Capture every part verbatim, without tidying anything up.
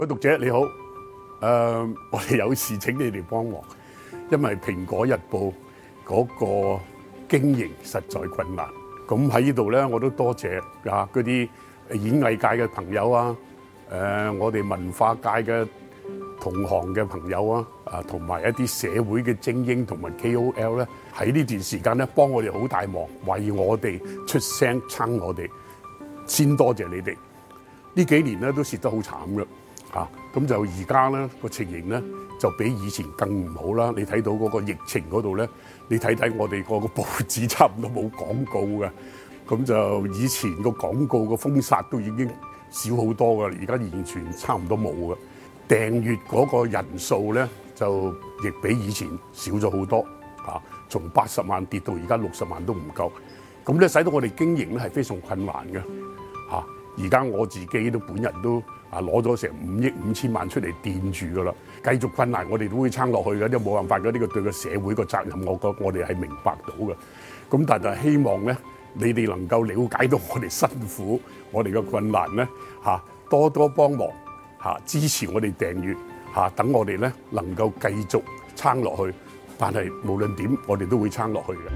各位讀者你好，誒、呃，我哋有事請你哋幫忙，因為《蘋果日報》嗰個經營實在困難。咁喺呢度咧，我都多謝啊嗰啲演藝界嘅朋友啊，誒、呃，我哋文化界嘅同行嘅朋友啊，啊，同埋一啲社會嘅精英同埋 K O L 咧，喺呢段時間咧幫我哋好大忙，為我哋出聲撐我哋，先多謝你哋。呢幾年咧都蝕得好慘嘅。啊，咁就而家咧個情形咧就比以前更唔好啦。你睇到嗰個疫情嗰度咧，你睇睇我哋個個報紙差唔多冇廣告嘅，咁就以前個廣告個封殺都已經少好多噶，而家完全差唔多冇嘅。訂閱嗰個人數咧就亦比以前少咗好多，啊，從八十萬跌到而家六十萬都唔夠，咁咧使到我哋經營咧係非常困難嘅，嚇。而家我自己都本人都啊攞咗成五億五千萬出嚟墊住噶啦，繼續困難我哋都會撐落去嘅，都冇辦法嘅。呢個對個社會個責任，我覺我哋係明白到嘅。咁但係希望咧，你哋能夠了解到我哋辛苦，我哋嘅困難咧嚇，多多幫忙嚇，支持我哋訂閱嚇，等我哋咧能夠繼續撐落去。但係無論點，我哋都會撐落去嘅。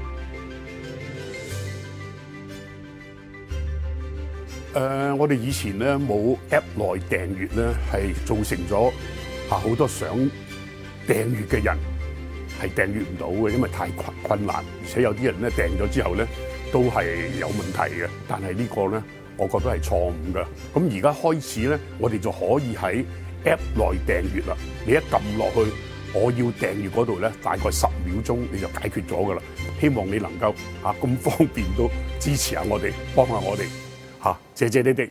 誒、呃，我哋以前咧冇 App 內訂閱咧，係造成咗啊好多想訂閱嘅人係訂閱唔到嘅，因為太困困難，而且有啲人咧訂咗之後咧都係有問題嘅。但係呢個咧，我覺得係錯誤嘅。咁而家開始咧，我哋就可以喺 App 內訂閱啦。你一撳落去，我要訂閱嗰度咧，大概十秒鐘你就解決咗噶啦。希望你能夠啊咁方便都支持下我哋，幫下我哋。嚇！謝謝你哋。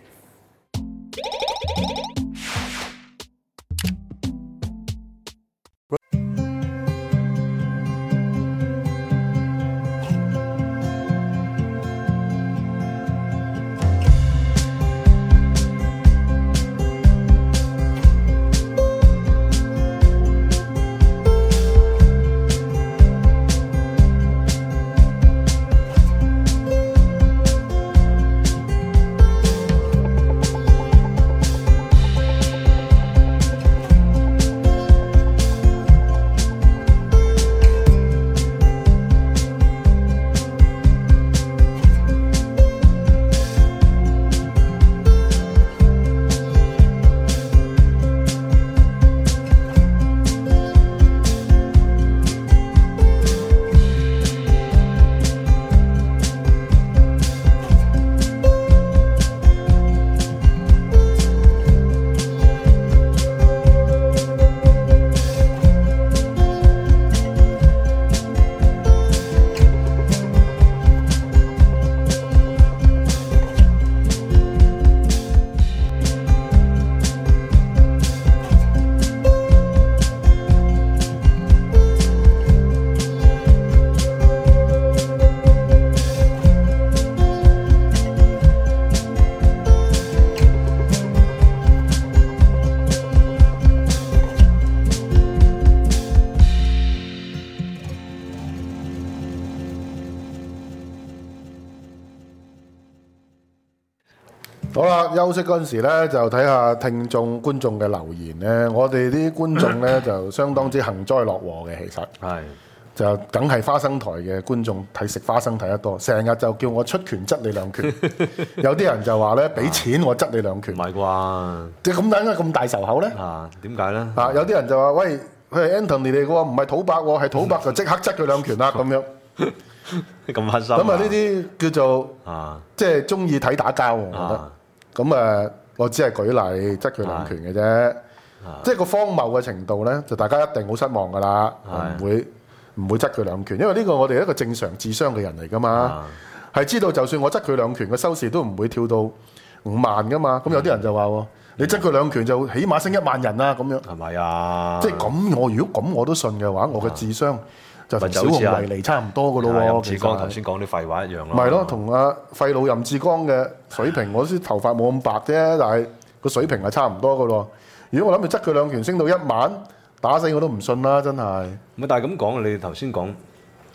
好啦，休息嗰陣時咧，就睇下聽眾觀眾嘅留言咧。我哋啲觀眾咧就相當之幸災樂禍嘅，其實係就梗係花生台嘅觀眾睇食花生睇得多，成日就叫我出拳質你兩拳。有啲人就話咧，俾錢我質你兩拳。唔係啩？即係咁點解咁大仇口咧？啊，點解咧？啊，有啲人就話喂，佢係 Anthony 嚟嘅喎，唔係土伯喎，係土伯就即刻質佢兩拳啦咁樣。咁黑心。咁啊呢啲叫做啊，即係中意睇打交，我覺得。咁誒，我只係舉例，質佢兩拳嘅啫。即係個荒謬嘅程度咧，就大家一定好失望噶啦，唔會唔會質佢兩拳，因為呢個我哋係一個正常智商嘅人嚟噶嘛，係知道就算我質佢兩拳嘅收視都唔會跳到五萬噶嘛。咁有啲人就話喎，你質佢兩拳就起碼升一萬人啦咁樣。係咪啊？即係咁，我如果咁我都信嘅話，我嘅智商就同小熊維尼差唔多噶咯喎。任志剛頭先講啲廢話一樣咯。咪咯，同阿廢佬任志剛嘅水平，我啲頭髮冇咁白啫，但係個水平係差唔多噶咯。如果我諗住質佢兩拳升到一萬，打死我都唔信啦，真係。咁但係咁講，你頭先講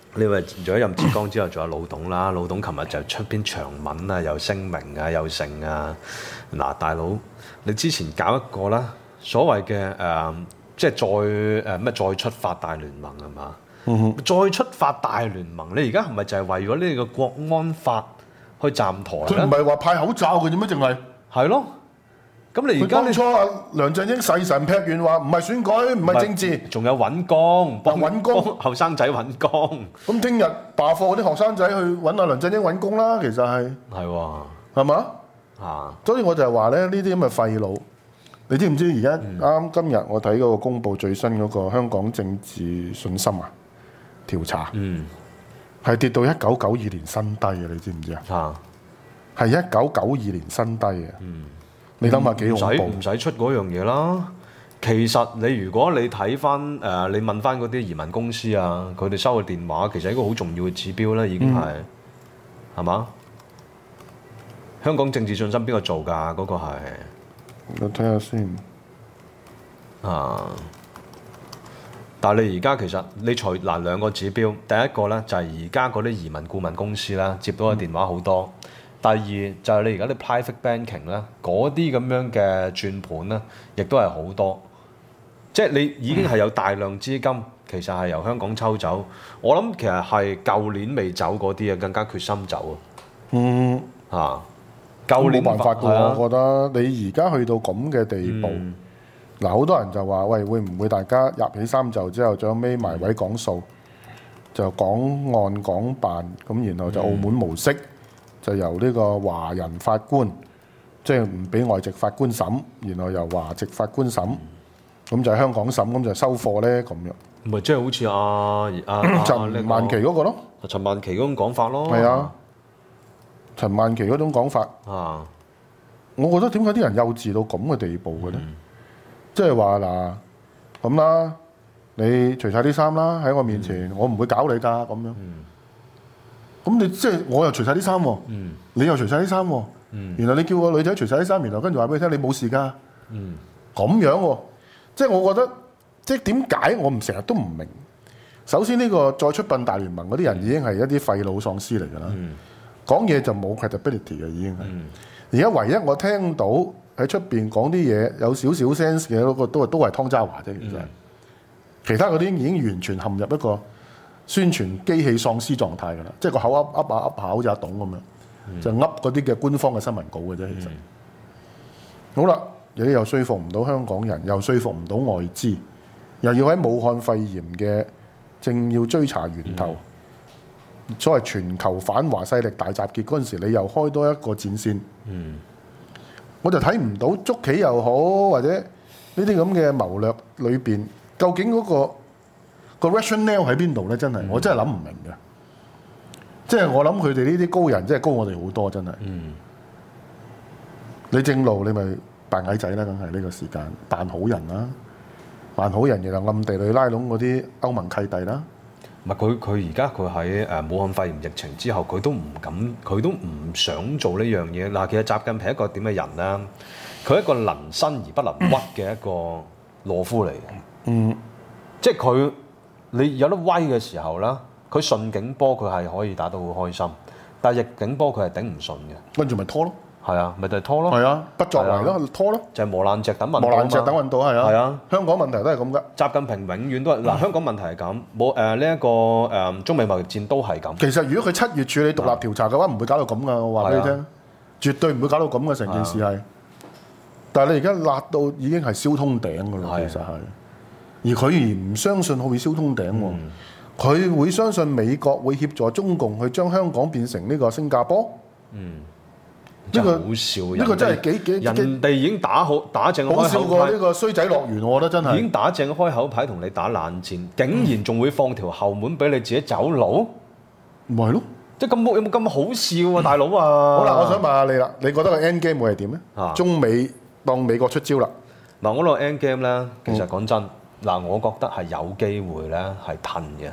你話除咗任志剛之後，仲有老董啦。老董琴日就出篇長文啊，又聲明啊，又成啊。嗱，大佬，你之前搞一個啦，所謂嘅誒、呃，即係再誒咩、呃、再出發大聯盟係嘛？嗯、哼再出發大聯盟，你而家係咪就係為咗呢個國安法去站台咧？ 佢唔係話派口罩嘅啫咩？淨係係咯。咁你而家當初阿梁振英誓神劈願話唔係選舉，唔係政治， 仲有揾工，幫揾工， 後生仔揾工。 咁聽日罷課嗰啲學生仔去揾阿梁振英揾工啦，其實係係喎， 係嘛？ 啊， 所以我就係話咧，呢啲咁嘅廢佬，你知唔知而家啱今日我睇嗰個公佈最新嗰個香港政治信心啊調查，嗯，係跌到一九九二年新低嘅，你知唔知啊？啊，係一九九二年新低嘅，嗯。你諗下幾恐怖？ 唔使出嗰樣嘢啦。其實你如果你睇翻誒，你問翻嗰啲移民公司啊，佢哋收嘅電話，其實係一個好重要嘅指標啦，已經係係嘛？香港政治信心邊個做㗎？嗰、嗰個係我睇下先啊。但係你而家其實你除嗱兩個指標，第一個咧就係而家嗰啲移民顧問公司啦，接到嘅電話好多。嗯第二就係、是、你而家啲 private banking 咧，嗰啲咁樣嘅轉盤咧，亦都係好多。即係你已經係有大量資金，其實係由香港抽走。我諗其實係舊年未走嗰啲啊，更加決心走啊。嗯，嚇，舊年冇辦法㗎， 啊、 我覺得你而家去到咁嘅地步，嗱好、嗯、多人就話：喂，會唔會大家入起衫袖之後，最後尾埋位講數，就講案講辦，咁然後就澳門模式。嗯就由呢個華人法官，即係唔俾外籍法官審，然後由華籍法官審，咁、嗯、就係香港審，咁就收貨咧咁樣。 唔係即係好似阿阿陳萬琪嗰個咯， 陳萬琪嗰種講法咯。 係啊，陳萬琪嗰種講法啊，我覺得點解啲人幼稚到咁嘅地步嘅咧？即係話嗱咁啦，你除晒啲衫啦，喺我面前，嗯、我唔會搞你㗎咁樣。嗯咁你即係我又除晒啲衫喎，嗯、你又除晒啲衫喎，嗯、然後你叫個女仔除晒啲衫，然後跟住話俾你聽你冇事㗎，咁、嗯、樣喎、啊，即係我覺得即係點解我唔成日都唔明？首先呢個再出殯大聯盟嗰啲人已經係一啲廢老喪屍嚟㗎啦，講嘢、嗯、就冇 credibility 嘅已經係。而家、嗯、唯一我聽到喺出邊講啲嘢有少少 sense 嘅嗰個都係都係湯家驊啫，其實、嗯，其他嗰啲已經完全陷入一個宣傳機器喪屍狀態㗎啦，即係個口噏噏下噏下好似阿董咁樣，嗯、就噏嗰啲嘅官方嘅新聞稿嘅啫。其實、嗯、好啦，你又說服唔到香港人，又說服唔到外資，又要喺武漢肺炎嘅正要追查源頭，嗯、所謂全球反華勢力大集結嗰陣時，你又開多一個戰線。嗯、我就睇唔到捉棋又好，或者呢啲咁嘅謀略裏邊，究竟嗰、嗰個。個 rationale 喺邊度咧？真係，嗯、我真係諗唔明嘅。即係我諗佢哋呢啲高人，真係高我哋好多，真係。嗯、你正路，你咪扮矮仔啦，梗係呢個時間扮好人啦，扮好人，然後暗地裏拉攏嗰啲歐盟契弟啦。 唔係佢佢而家佢喺誒武漢肺炎疫情之後，佢都唔敢，佢都唔想做呢樣嘢。嗱，其實習近平係一個點嘅人咧？佢係一個能伸而不能屈嘅一個懦夫嚟嘅。嗯，即係佢。你有得威嘅時候啦，佢順境波佢係可以打到好開心，但係逆境波佢係頂唔順嘅， 跟住咪拖咯， 係啊，咪就係拖咯， 係啊，不作為咯，啊、拖咯， 就係磨爛蓆等運到， 磨爛蓆等運到係啊， 係啊， 香港問題都係咁噶， 習近平永遠都係嗱，嗯、香港問題係咁，冇誒呢一個誒、呃、中美貿易戰都係咁。其實如果佢七月處理獨立調查嘅話，唔、啊、會搞到咁噶，我話俾你聽，啊、絕對唔會搞到咁嘅成件事係。啊、但係你而家辣到已經係燒通頂噶啦，啊、其實係，而佢而唔相信會燒通頂喎。嗯佢會相信美國會協助中共去將香港變成呢個新加坡？嗯， 呢個好笑， 呢個真係幾幾人哋已經打好打正開口牌， 好笑過呢個衰仔樂園，我覺得真係已經打正開口牌同你打冷戰，竟然仲會放條後門俾你自己走佬？ 唔係咯， 即係咁有冇咁好笑啊，大佬啊！ 好啦，我想問下你啦，你覺得個 end game 會係點咧？啊、中美當美國出招啦。 嗱，我個 end game 咧，其實講真，嗱、嗯，我覺得係有機會咧係褪嘅。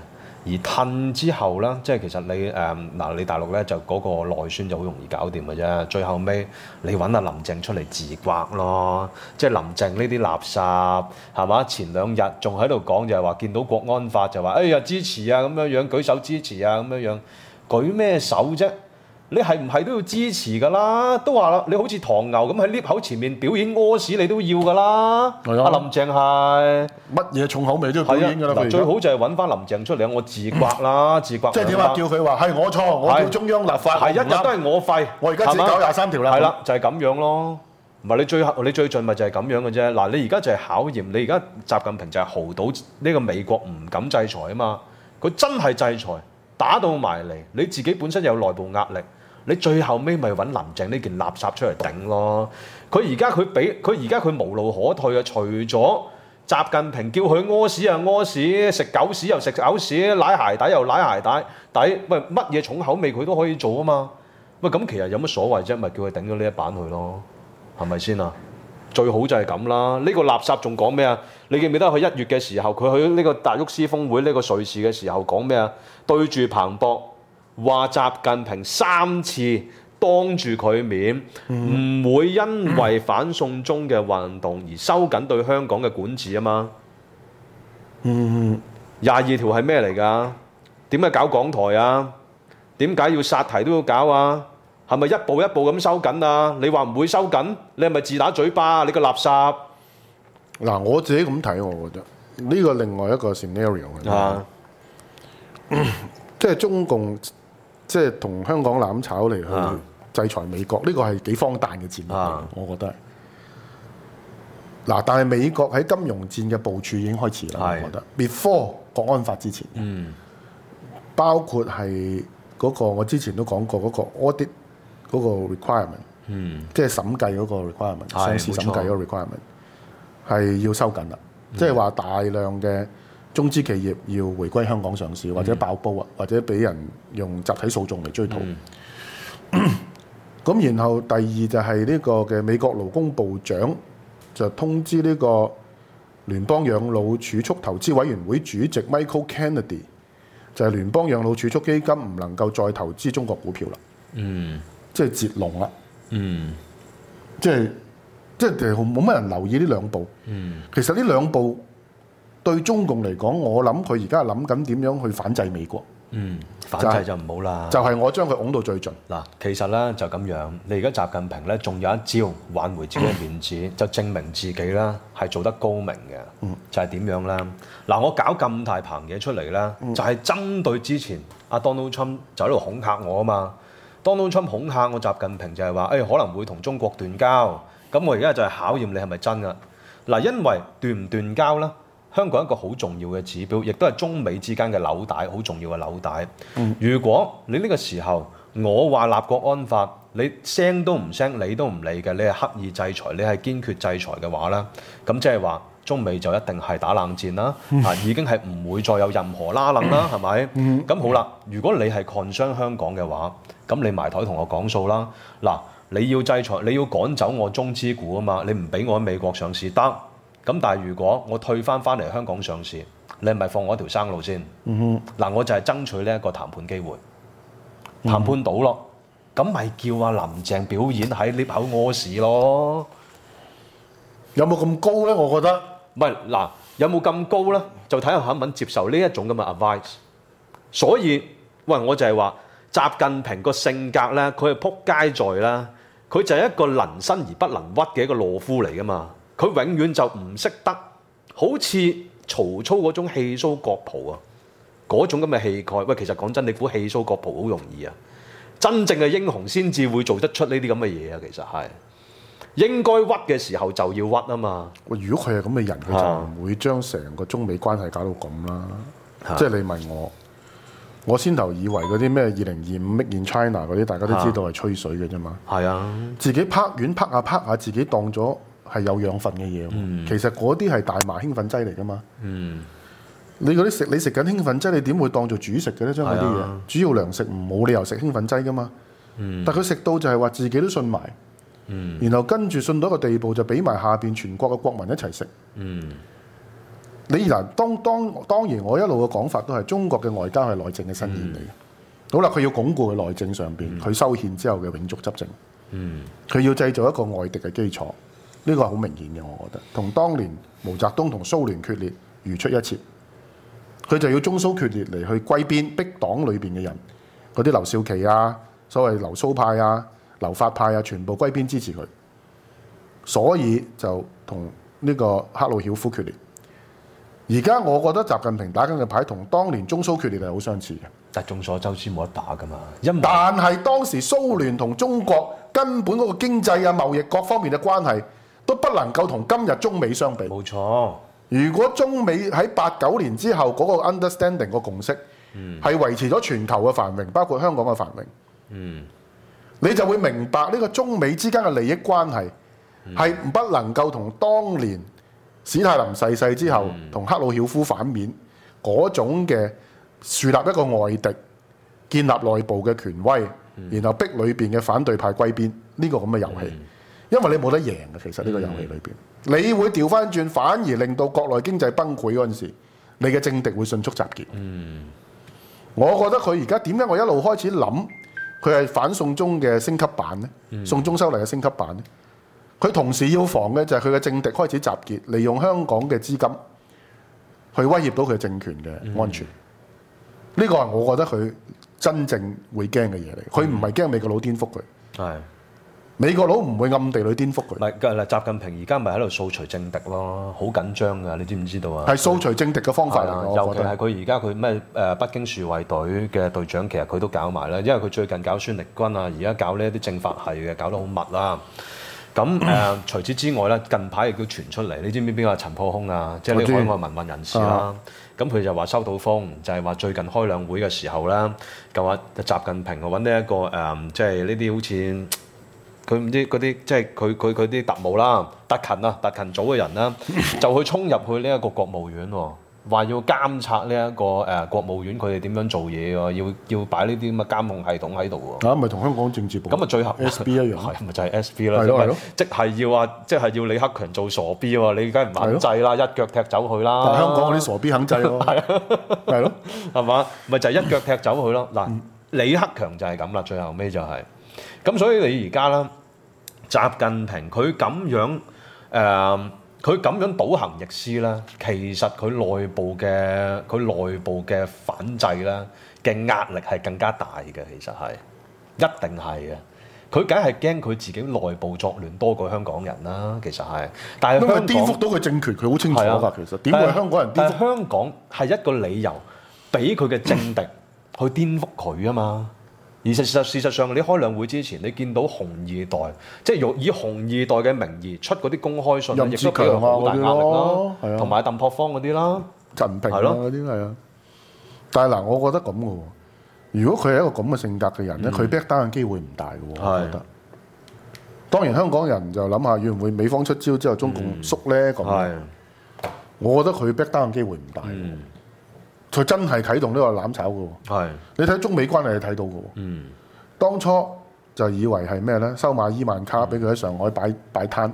而褪之後咧，即係其實你誒嗱、呃，你大陸咧就嗰個內宣就好容易搞掂嘅啫。最後尾你揾阿林鄭出嚟自刮咯，即係林鄭呢啲垃圾係嘛？前兩日仲喺度講就係話見到國安法就話哎呀支持啊咁樣樣，舉手支持啊咁樣樣，舉咩手啫？你係唔係都要支持㗎啦？都話啦，你好似唐牛咁喺 lift 口前面表演屙屎，你都要㗎啦。阿、啊、林鄭係乜嘢重口味都要表演㗎啦。 嗱，最好就係揾翻林鄭出嚟，我自刮啦，嗯、自刮。 即係點啊？叫佢話係我錯，我叫中央立法， 係一日都係我廢。 我而家自己搞廿三條啦。 係啦，就係、是、咁樣咯。唔係你最後你最盡咪就係咁樣嘅啫。嗱，你而家就係考驗，你而家習近平就係豪到呢個美國唔敢制裁啊嘛。佢真係制裁，打到埋嚟，你自己本身有內部壓力。你最後尾咪揾林鄭呢件垃圾出嚟頂咯！佢而家佢俾佢而家佢無路可退啊！除咗習近平叫佢屙屎啊屙屎，食狗屎又食狗屎，舐鞋底又舐鞋底底，喂乜嘢重口味佢都可以做啊嘛！喂咁其實有乜所謂啫？咪叫佢頂咗呢一版去咯，係咪先啊？最好就係咁啦！呢個垃圾仲講咩啊？你記唔記得佢一月嘅時候，佢去呢個達沃斯峰會呢個瑞士嘅時候講咩啊？對住彭博。話習近平三次當住佢面，唔、嗯、會因為反送中嘅運動而收緊對香港嘅管治啊嘛。嗯，廿二條係咩嚟㗎？點解搞港台啊？點解要殺題都要搞啊？係咪一步一步咁收緊啊？你話唔會收緊，你係咪自打嘴巴啊？你個垃圾！ 嗱，我自己咁睇，我覺得呢、這個另外一個 scenario 嘅、啊嗯，即係中共。即係同香港攬炒嚟去制裁美國，呢、啊、個係幾荒誕嘅戰略、啊，我覺得。嗱，但係美國喺金融戰嘅部署已經開始啦，我覺得。Before 國安法之前，嗯、包括係嗰、那個我之前都講過嗰個 audit 嗰個 requirement，、嗯、即係審計嗰個 requirement，上市審計嗰個 requirement 係要收緊啦，即係話大量嘅。中資企業要回歸香港上市，或者爆煲啊，或者俾人用集體訴訟嚟追討。咁、嗯、然後第二就係呢個嘅美國勞工部長就通知呢個聯邦養老儲蓄投資委員會主席 Michael Kennedy， 就係聯邦養老儲蓄基金唔能夠再投資中國股票啦。嗯，即係截龍啦。嗯，即係即係冇乜人留意呢兩步。嗯，其實呢兩步。對中共嚟講，我諗佢而家係諗緊點樣去反制美國。嗯，反制就唔好啦。就係、是、我將佢拱到最盡。嗱，其實咧就咁樣，你而家習近平咧仲有一招挽回自己嘅面子，嗯、就證明自己啦係做得高明嘅。嗯，就係、是、點樣咧？嗱，我搞咁大棚嘢出嚟咧、嗯，就係、是、針對之前阿 Donald Trump 就喺度恐嚇我啊嘛。Donald Trump 恐嚇我習近平就係話，誒、哎、可能會同中國斷交。咁我而家就係考驗你係咪真㗎？嗱，因為斷唔斷交咧？香港一個好重要嘅指標，亦都係中美之間嘅紐帶，好重要嘅紐帶。嗯、如果你呢個時候我話立國安法，你聲都唔聲，理都唔理嘅，你係刻意制裁，你係堅決制裁嘅話咧，咁即係話中美就一定係打冷戰啦。嗯、啊，已經係唔會再有任何拉楞啦，係、嗯、咪？咁、嗯、好啦，如果你係 concern 香港嘅話，咁你埋台同我講數啦。嗱，你要制裁，你要趕走我中資股啊嘛，你唔俾我喺美國上市得。咁但係如果我退翻翻嚟香港上市，你係咪放我一條生路先？嗱、嗯，我就係爭取呢一個談判機會，嗯、談判到咯，咁咪叫阿林鄭表演喺 lift 口屙屎咯？有冇咁高咧？我覺得唔係嗱，有冇咁高咧？就睇下肯唔肯接受呢一種咁嘅 advice。所以，喂，我就係話習近平個性格咧，佢係撲街在啦，佢就係一個能伸而不能屈嘅一個懦夫嚟噶嘛。佢永遠就唔識得，好似曹操嗰種氣蘇國袍啊，嗰種咁嘅氣概。喂，其實講真，你估氣蘇國袍好容易啊？真正嘅英雄先至會做得出呢啲咁嘅嘢啊！其實係應該屈嘅時候就要屈啊嘛。喂，如果佢係咁嘅人，佢就唔會將成個中美關係搞到咁啦。即係你問我，我先頭以為嗰啲咩二零二五 Make in China 嗰啲，大家都知道係吹水嘅啫嘛。係啊，自己拍完拍下拍下，自己當咗係有養分嘅嘢、嗯，其實嗰啲係大麻興奮劑嚟噶嘛。嗯，你嗰啲食你食緊興奮劑，你點會當做主食嘅咧？將嗰啲嘢主要糧食唔冇理由食興奮劑噶嘛。嗯，但佢食到就係話自己都信埋，嗯，然後跟住信到一個地步就俾埋下邊全國嘅國民一齊食。嗯， 你嗱，當當當然，我一路嘅講法都係中國嘅外交係內政嘅身現嚟嘅。嗯、好啦，佢要鞏固佢內政上邊，佢、嗯、修憲之後嘅永續執政。嗯，佢要製造一個外敵嘅基礎，呢、這個係好明顯嘅，我覺得。同當年毛澤東同蘇聯決裂如出一轍，佢就要中蘇決裂嚟去歸邊，逼黨裏邊嘅人，嗰啲劉少奇啊，所謂留蘇派啊、留法派啊，全部歸邊支持佢。所以就同呢個赫魯曉夫決裂。而家我覺得習近平打緊嘅牌同當年中蘇決裂係好相似嘅。 但眾所周知冇得打噶嘛，因為但係當時蘇聯同中國根本嗰個經濟啊、貿易各方面嘅關係都不能夠同今日中美相比。 冇錯。 如果中美喺八九年之後嗰個 understanding 個共識係、嗯、維持咗全球嘅繁榮，包括香港嘅繁榮，嗯，你就會明白呢個中美之間嘅利益關係係不能夠同當年史太林逝世之後同赫魯曉夫反面嗰種嘅樹立一個外敵，建立內部嘅權威，嗯、然後逼裏邊嘅反對派歸邊，呢、這個咁嘅遊戲，嗯、因為你冇得贏嘅，其實呢個遊戲裏邊，嗯、你會調翻轉，反而令到國內經濟崩潰嗰陣時，你嘅政敵會迅速集結。嗯、我覺得佢而家點解我一路開始諗佢係反送中嘅升級版呢？嗯、送中修例嘅升級版呢？佢同時要防嘅就係佢嘅政敵開始集結，利用香港嘅資金去威脅到佢政權嘅安全。嗯呢個係我覺得佢真正會驚嘅嘢嚟，佢唔係驚美國佬顛覆佢，係、嗯、美國佬唔會暗地裏顛覆佢。唔係，嗱，習近平而家咪喺度掃除政敵咯，好緊張㗎，你知唔知道啊？係掃除政敵嘅方法嚟， 尤其係佢而家佢咩誒北京樹衛隊嘅隊長，其實佢都搞埋啦，因為佢最近搞孫力軍啊，而家搞呢一啲政法系嘅，搞得好密啦。咁誒、呃，除此之外咧，近排亦都傳出嚟，你知唔知邊個係陳破空啊？即係呢個海外民運人士啦。咁佢、啊、就話收到風，就係、是、話最近開兩會嘅時候啦，就話習近平揾呢一個誒，即係呢啲好似佢唔知嗰啲，即係佢佢佢啲特務啦、特勤啊、特勤組嘅人啦，就去衝入去呢一個國務院喎。話要監察呢、這、一個誒、呃、國務院佢哋點樣做嘢喎，要要擺呢啲咁嘅監控系統喺度喎。啊， 咪同香港政治部咁啊，最後 S B 一樣， 係咪就係 S B 啦？ 係咯係咯， 即係要話，即係要李克強做傻 B 喎，你梗係唔肯制啦，一腳踢走佢啦。 但香港嗰啲傻 B 肯制咯，係啊，係咯， 係嘛？咪就係一腳踢走佢咯。嗱，李克強就係咁啦，最後尾就係、是、咁，所以你而家啦，習近平佢咁樣誒。呃佢咁樣倒行逆施啦，其實佢內部嘅佢內部嘅反制啦嘅壓力係更加大嘅，其實係一定係嘅。佢梗係驚佢自己內部作亂多過香港人啦，其實係。但係香港顛覆到佢政權，佢好清楚㗎。其實點會香港人顛覆？ 但係香港係一個理由，俾佢嘅政敵去顛覆佢啊嘛。而事實事實上，你開兩會之前，你見到紅二代，即係用以紅二代嘅名義出嗰啲公開信，亦都俾佢好大壓力啦。同埋鄧樸方嗰啲啦， 陳平啊嗰啲係啊。但係嗱，我覺得咁嘅喎。如果佢係一個咁嘅性格嘅人咧，佢 back down 嘅機會唔大嘅喎。我覺得。當然香港人就諗下，會唔會美方出招之後，中共縮咧咁？係。我覺得佢 back down 嘅機會唔大。佢真係啟動呢個攬炒嘅喎，是你睇中美關係係睇到嘅喎。嗯，當初就以為係咩咧？收買伊萬卡俾佢喺上海擺擺攤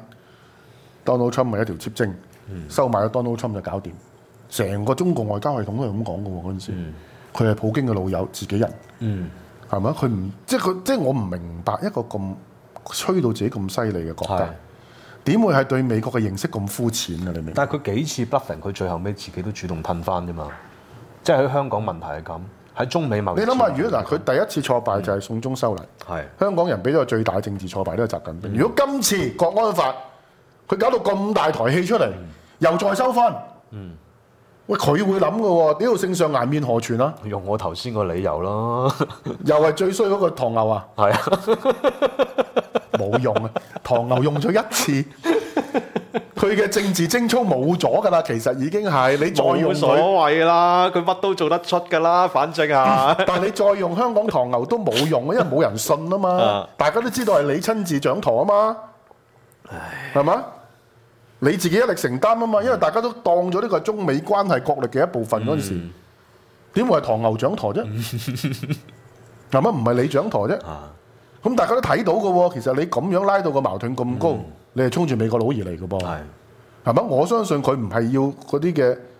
，Donald Trump 咪一條切精，嗯、收買咗 Donald Trump 就搞掂。成個中共外交系統都係咁講嘅喎，嗰陣時，佢係、嗯、普京嘅老友，自己人，嗯，係咪？佢唔即係佢即係我唔明白一個咁吹到自己咁犀利嘅國家，點是會係對美國嘅認識咁膚淺啊？你明白？ 但係佢幾次 bluffing，佢最後尾自己都主動褪翻啫嘛。即係喺香港問題係咁，喺中美貿易。 你諗下，如果嗱佢第一次挫敗就係送中修例，係、嗯、香港人俾咗個最大政治挫敗都係習近平。嗯、如果今次國安法佢搞到咁大台戲出嚟，嗯、又再收翻，嗯，喂佢會諗嘅喎，屌聖上顏面何存啊？ 用我頭先個理由咯， 又係最衰嗰個唐牛啊，係啊，冇用啊，唐牛用咗一次。佢嘅政治貞操冇咗㗎啦，其實已經係你再用佢冇所謂啦，佢乜都做得出㗎啦，反正啊。 但係你再用香港唐牛都冇用，因為冇人信啊嘛。大家都知道係你親自掌舵啊嘛，係嘛唉？你自己一力承擔啊嘛，因為大家都當咗呢個係中美關係角力嘅一部分嗰陣時，點、嗯、會係唐牛掌舵啫？係咪唔係你掌舵啫？咁大家都睇到嘅喎，其實你咁樣拉到個矛盾咁高。嗯你係衝住美國佬而嚟嘅噃，係咪？我相信佢唔係要嗰啲嘅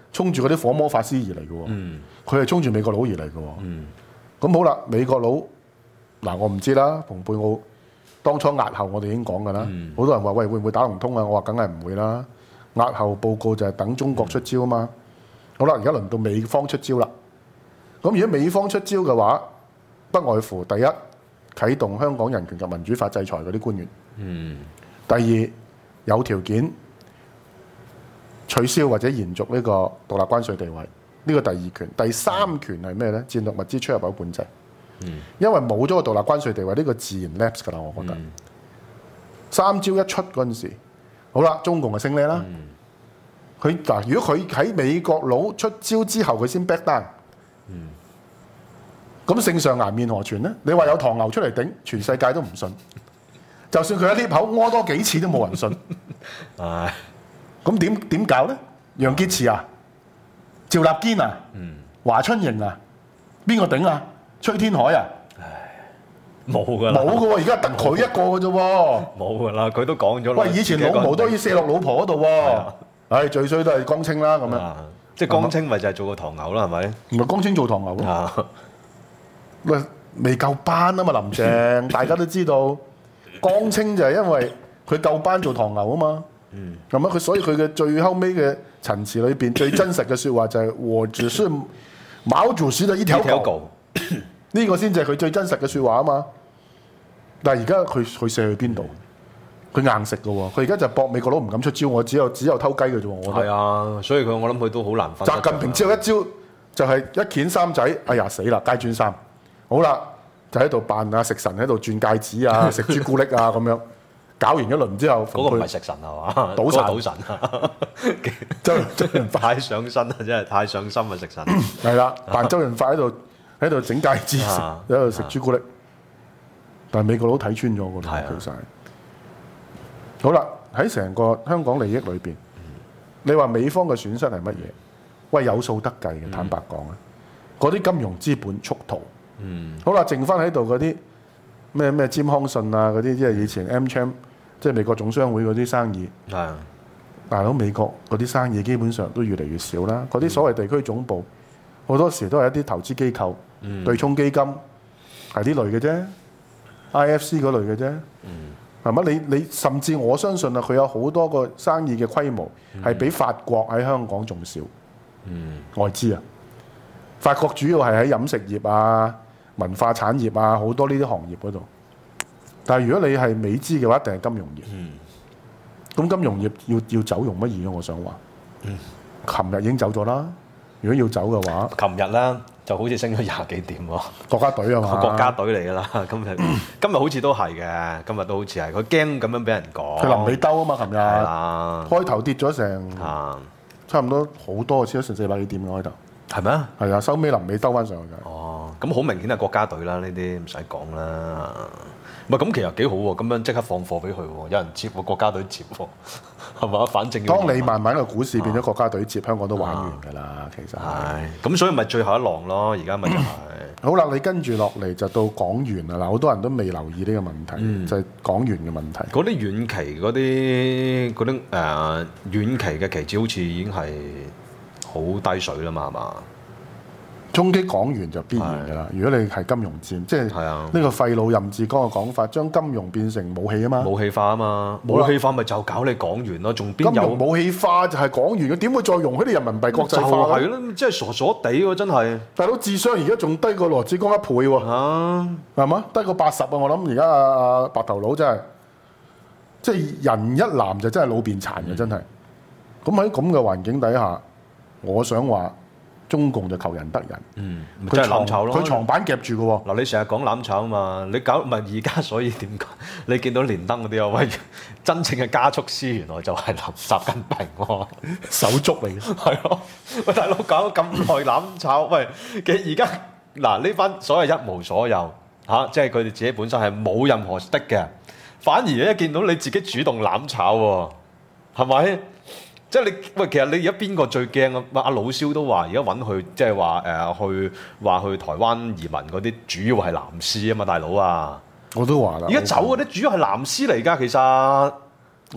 衝住嗰啲火魔法師而嚟嘅喎，佢係衝住美國佬而嚟嘅喎。咁、嗯、好啦，美國佬嗱我唔知啦，蓬佩奧當初押後我哋已經講㗎啦，好、嗯、多人話喂會唔會打唔通啊？我話梗係唔會啦，押後報告就係等中國出招啊嘛。嗯、好啦，而家輪到美方出招啦。咁如果美方出招嘅話，不外乎第一啟動香港人權及民主法制裁嗰啲官員，嗯、第二有條件取消或者延續呢個獨立關稅地位，呢、呢個第二權。第三權係咩呢？戰略物資出入口管制。嗯、因為冇咗個獨立關稅地位，呢、呢個自然 lapse 㗎啦，我覺得。嗯、三招一出嗰陣時，好啦，中共就升呢啦。佢嗱、嗯，如果佢喺美國佬出招之後，佢先 back down。咁、嗯、聖上顏面何存呢？你話有唐牛出嚟頂，全世界都唔信。就算佢喺呢口屙多幾次都冇人信。唉，咁點點搞呢？楊潔篪啊，趙立堅啊，嗯、華春瑩啊，邊個頂啊？崔天凱啊？唉，冇㗎啦，冇㗎喎，而家得佢一個㗎啫喎。冇㗎啦，佢都講咗啦。喂，以前老毛都要射落老婆嗰度喎。唉，最衰都係江青啦咁樣。啊、即係江青咪就係做個唐牛啦，係咪？唔係江青做唐牛咯。啊、喂，未夠班啊嘛，林鄭，大家都知道。江青就係因為佢夠班做唐牛啊嘛。嗯。咁啊，佢所以佢嘅最後尾嘅陳詞裏邊最真實嘅説話就係、是：我只是毛主席的一條狗。呢個先至係佢最真實嘅説話啊嘛。但係而家佢佢射去邊度？佢硬食嘅喎。佢而家就搏美國佬唔敢出招，我只有只有偷雞嘅啫喎。我覺得係啊，所以佢我諗佢都好難分。習近平只有一招，就係一掀三仔，哎呀死啦，街磚三。好啦，就喺度扮啊食神，喺度轉戒指啊，食朱古力啊咁樣。搞完一輪之後，嗰個唔係食神係嘛？賭神賭神啊！周周潤發太上身啦，真係太上心啊！食神係啦，扮周潤發喺度喺度整戒指食，喺度食朱古力。但係美國佬睇穿咗㗎啦，其實。好啦，喺成個香港利益裏邊，你話美方嘅損失係乜嘢？喂，有數得計嘅，坦白講啊，嗰啲金融資本速逃。嗯。好啦，剩翻喺度嗰啲咩咩詹康信啊，嗰啲即係以前 AmCham。即係美國總商會嗰啲生意，的大佬美國嗰啲生意基本上都越嚟越少啦。嗰啲所謂地區總部，好多時都係一啲投資機構、嗯、對沖基金係呢類嘅啫 ，I F C 嗰類嘅啫，係咪、嗯？你你甚至我相信啊，佢有好多個生意嘅規模係比法國喺香港仲少，嗯、外資啊。法國主要係喺飲食業啊、文化產業啊好多呢啲行業嗰度。但係如果你係美資嘅話，一定係金融業。咁、嗯、金融業要要走容乜嘢啊？我想話，琴日、嗯、已經走咗啦。如果要走嘅話，琴日咧就好似升咗廿幾點喎。國家隊啊嘛，國家隊嚟㗎啦。今日、嗯、今日好似都係嘅，今日都好似係。佢驚咁樣俾人講。佢臨尾兜啊嘛，琴日。係啊。開頭跌咗成，啊、差唔多好多，超咗成四百幾點嘅開頭。係咩嗎？係啊，收尾臨尾兜翻上去㗎。哦，咁好明顯係國家隊啦，呢啲唔使講啦。唔係咁，其實幾好喎！咁樣即刻放貨俾佢喎，有人接喎，國家隊接喎，係嘛？反正當你慢慢個股市變咗國家隊接，啊、香港都玩完㗎啦。啊、其實係咁，所以咪最後一浪咯。而家咪就係、是、好啦。你跟住落嚟就到港元啦。嗱，好多人都未留意呢個問題，嗯、就係港元嘅問題。嗰啲遠期嗰啲嗰啲誒遠期嘅期指好似已經係好低水啦嘛，係嘛？衝擊港元就必然㗎啦。如果你係金融戰，即係呢個廢老任志剛嘅講法，將金融變成武器啊嘛。武器化啊嘛，武器化咪就搞你港元咯，仲邊有金融武器化就係港元嘅？點會再容許啲人民幣國際化咧？就係咯，即係傻傻地喎，真係。大佬智商而家仲低過羅志剛一倍喎。啊，係嘛？低過八十啊！我諗而家阿白頭佬真係，即係人一攬就真係老變殘嘅，真係。咁喺咁嘅環境底下，我想話。中共就求人得人，嗯，佢真係攬炒咯，佢床板夾住嘅喎。嗱，你成日講攬炒啊嘛，你搞唔係而家，所以點講？你見到連登嗰啲啊，喂，真正嘅加速師原來就係習近平喎，手足嚟嘅。係咯，喂，大佬搞咗咁耐攬炒，喂，其實而家嗱呢班所謂一無所有嚇、啊，即係佢哋自己本身係冇任何的嘅，反而一見到你自己主動攬炒喎，係咪？即係你喂，其實你而家邊個最驚啊？阿老蕭都話而家揾佢，即係話誒去話去台灣移民嗰啲，主要係藍絲啊嘛，大佬啊！我都話啦，而家走嗰啲主要係藍絲嚟㗎，其實我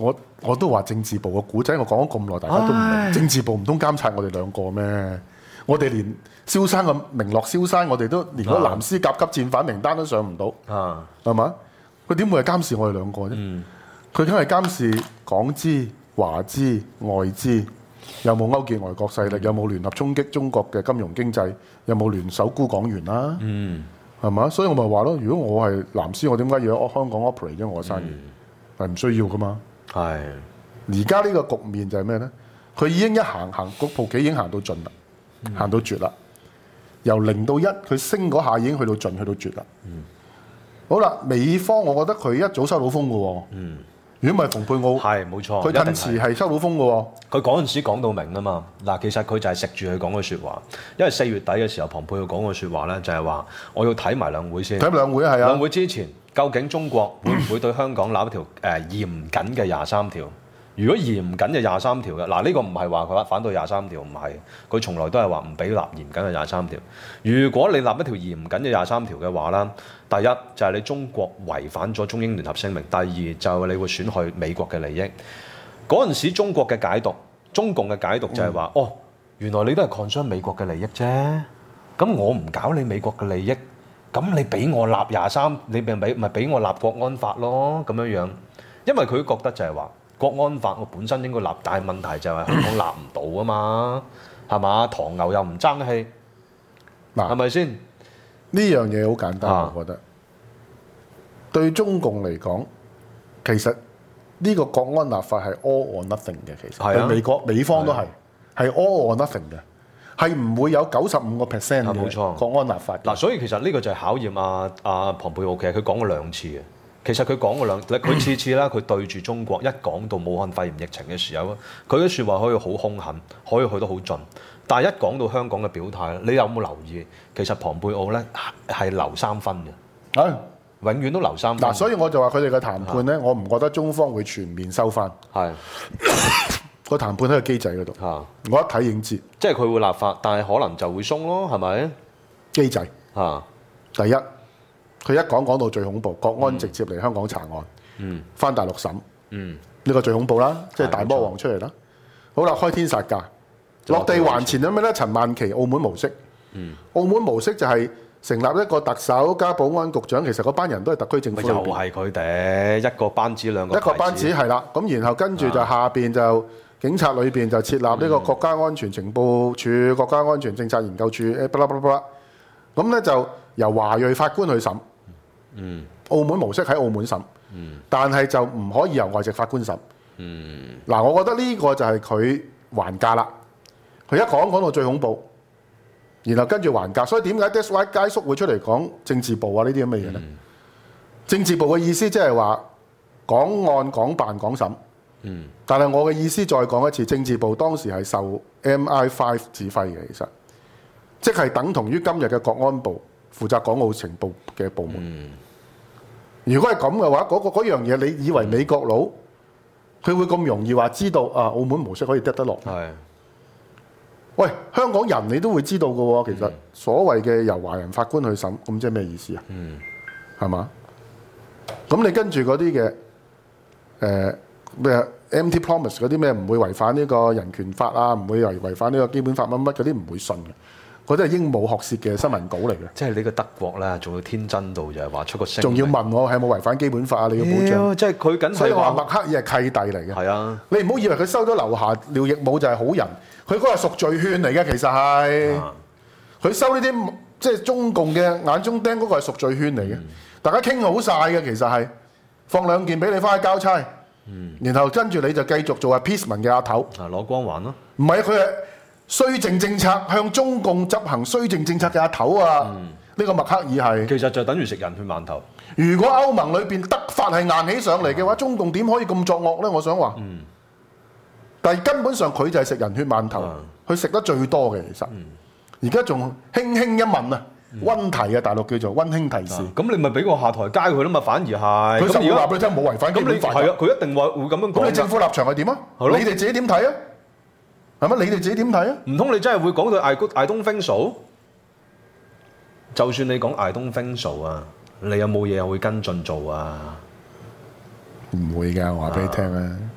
我都話政治部嘅古仔，我講咗咁耐，大家都唔明。政治部唔通監察我哋兩個咩？我哋連蕭生嘅名落蕭山，我哋都連嗰藍絲甲級戰犯名單都上唔到，係嘛、啊？佢點會係監視我哋兩個啫？佢梗係監視港資、華資、外資，有冇勾結外國勢力？有冇聯合衝擊中國嘅金融經濟？有冇聯手沽港元啦？係嘛、嗯？所以我咪話咯，如果我係藍絲，我點解要喺香港 operate 啫？我嘅生意係唔需要噶嘛？係。而家呢個局面就係咩咧？佢已經一行行個步棋已經行到盡啦，行、嗯、到絕啦。由零到一，佢升嗰下已經去到盡，去到絕啦。嗯、好啦，美方我覺得佢一早收到風嘅喎。嗯。如果唔係蓬佩奧，係冇錯，佢頓時係收到風嘅喎。佢嗰陣時講到明啊嘛。嗱，其實佢就係食住佢講嘅説話，因為四月底嘅時候，蓬佩奧講嘅説話咧就係話，我要睇埋兩會先。睇兩會係啊。兩會之前，究竟中國會唔會對香港立一條誒、呃、嚴謹嘅廿三條？如果嚴謹嘅廿三條嘅，嗱呢個唔係話佢反對廿三條，唔係，佢從來都係話唔俾立嚴謹嘅廿三條。如果你立一條嚴謹嘅廿三條嘅話啦，第一就係、是、你中國違反咗中英聯合聲明，第二就係你會損害美國嘅利益。嗰陣時中國嘅解讀，中共嘅解讀就係話，嗯、哦，原來你都係 concern 美國嘅利益啫。咁我唔搞你美國嘅利益，咁你俾我立廿三，你咪俾咪俾我立國安法咯，咁樣樣。因為佢覺得就係話。國安法我本身應該立，但係問題就係香港立唔到啊嘛，係嘛？唐牛又唔爭氣，嗱係咪先？呢樣嘢好簡單，啊、我覺得對中共嚟講，其實呢個國安立法係 all or nothing 嘅，其實對、啊、美國美方都係係 all or nothing 嘅，係唔會有九十五個 percent 嘅冇錯國安立法。嗱、啊，所以其實呢個就係考驗阿阿蓬佩奧，其實佢講過兩次嘅。其實佢講過兩，佢次次啦，佢對住中國一講到武漢肺炎疫情嘅時候，佢嘅説話可以好兇狠，可以去得好盡。但係一講到香港嘅表態，你有冇留意？其實蓬佩奧咧係留三分嘅，係、啊、永遠都留三分。嗱、啊，所以我就話佢哋嘅談判咧，是我唔覺得中方會全面收翻。係個談判喺個機制嗰度，是我一睇已經知，即係佢會立法，但係可能就會鬆咯，係咪？機制嚇，是第一。佢一講講到最恐怖，國安直接嚟香港查案，翻、嗯、大陸審，呢、嗯、個最恐怖啦，即係大魔王出嚟啦。好啦，開天殺價，落地還錢有咩咧？陳曼琪澳門模式，嗯、澳門模式就係成立一個特首加保安局長，其實嗰班人都係特區政府。又係佢哋一個班子兩個。一個班子係啦，咁然後跟住就下邊就、啊、警察裏邊就設立呢個國家安全情報處、嗯、國家安全政策研究處，誒，巴拉巴拉巴拉，咁咧就由華裔法官去審。嗯，澳門模式喺澳門審，嗯、但係就唔可以由外籍法官審。嗱、嗯，我覺得呢個就係佢還價啦。佢一講講到最恐怖，然後跟住還價。所以點解 That's why 佳叔會出嚟講政治部啊呢啲咁嘅嘢咧？嗯、政治部嘅意思即係話講案講辦講審。嗯、但係我嘅意思再講一次，政治部當時係受 M I 五 指揮嘅，其實即係等同於今日嘅國安部負責港澳情報嘅部門。嗯如果係咁嘅話，嗰、那個嗰樣嘢，你以為美國佬佢會咁容易話知道啊？澳門模式可以得得落？係。喂，香港人你都會知道嘅喎。其實所謂嘅由華人法官去審，咁即係咩意思啊？嗯，係嘛？咁你跟住嗰啲嘅誒咩 empty promise 嗰啲咩唔會違反呢個人權法啊，唔會違違反呢個基本法乜乜嗰啲唔會信嘅。嗰啲係鸚鵡學舌嘅新聞稿嚟嘅，即係呢個德國啦，仲要天真到就係話出個聲，仲要問我係冇違反基本法啊？你要保障，即係佢緊係話默克爾係契弟嚟嘅。係啊，你唔好以為佢收咗樓下廖亦武就係好人，佢嗰個係贖罪券嚟嘅，其實係佢、啊、收呢啲即係中共嘅眼中釘嗰個係贖罪券嚟嘅，嗯、大家傾好晒嘅，其實係放兩件俾你翻去交差，嗯、然後跟住你就繼續做 appeasement 嘅阿頭，啊攞光環咯，唔係佢係。綏靖政策向中共執行綏靖政策嘅阿頭啊，呢、嗯、個默克爾係其實就等於食人血饅頭。如果歐盟裏邊德法係硬起上嚟嘅話，嗯、中共點可以咁作惡呢？我想話，嗯、但係根本上佢就係食人血饅頭，佢食、嗯、得最多嘅其實。而家仲輕輕一問啊，溫、嗯、提啊，大陸叫做溫馨提示。咁、嗯、你咪俾個下台階佢咯嘛，反而係。佢實話俾你聽冇違反基本法。係啊，佢一定話會咁樣講。咁你政府立場係點啊？你哋自己點睇啊？係咪？你哋自己點睇啊？唔通你真係會講到 I I don't think so？就算你講 I don't think so 啊，你有冇嘢會跟進做啊？唔會㗎，我話俾你聽啊！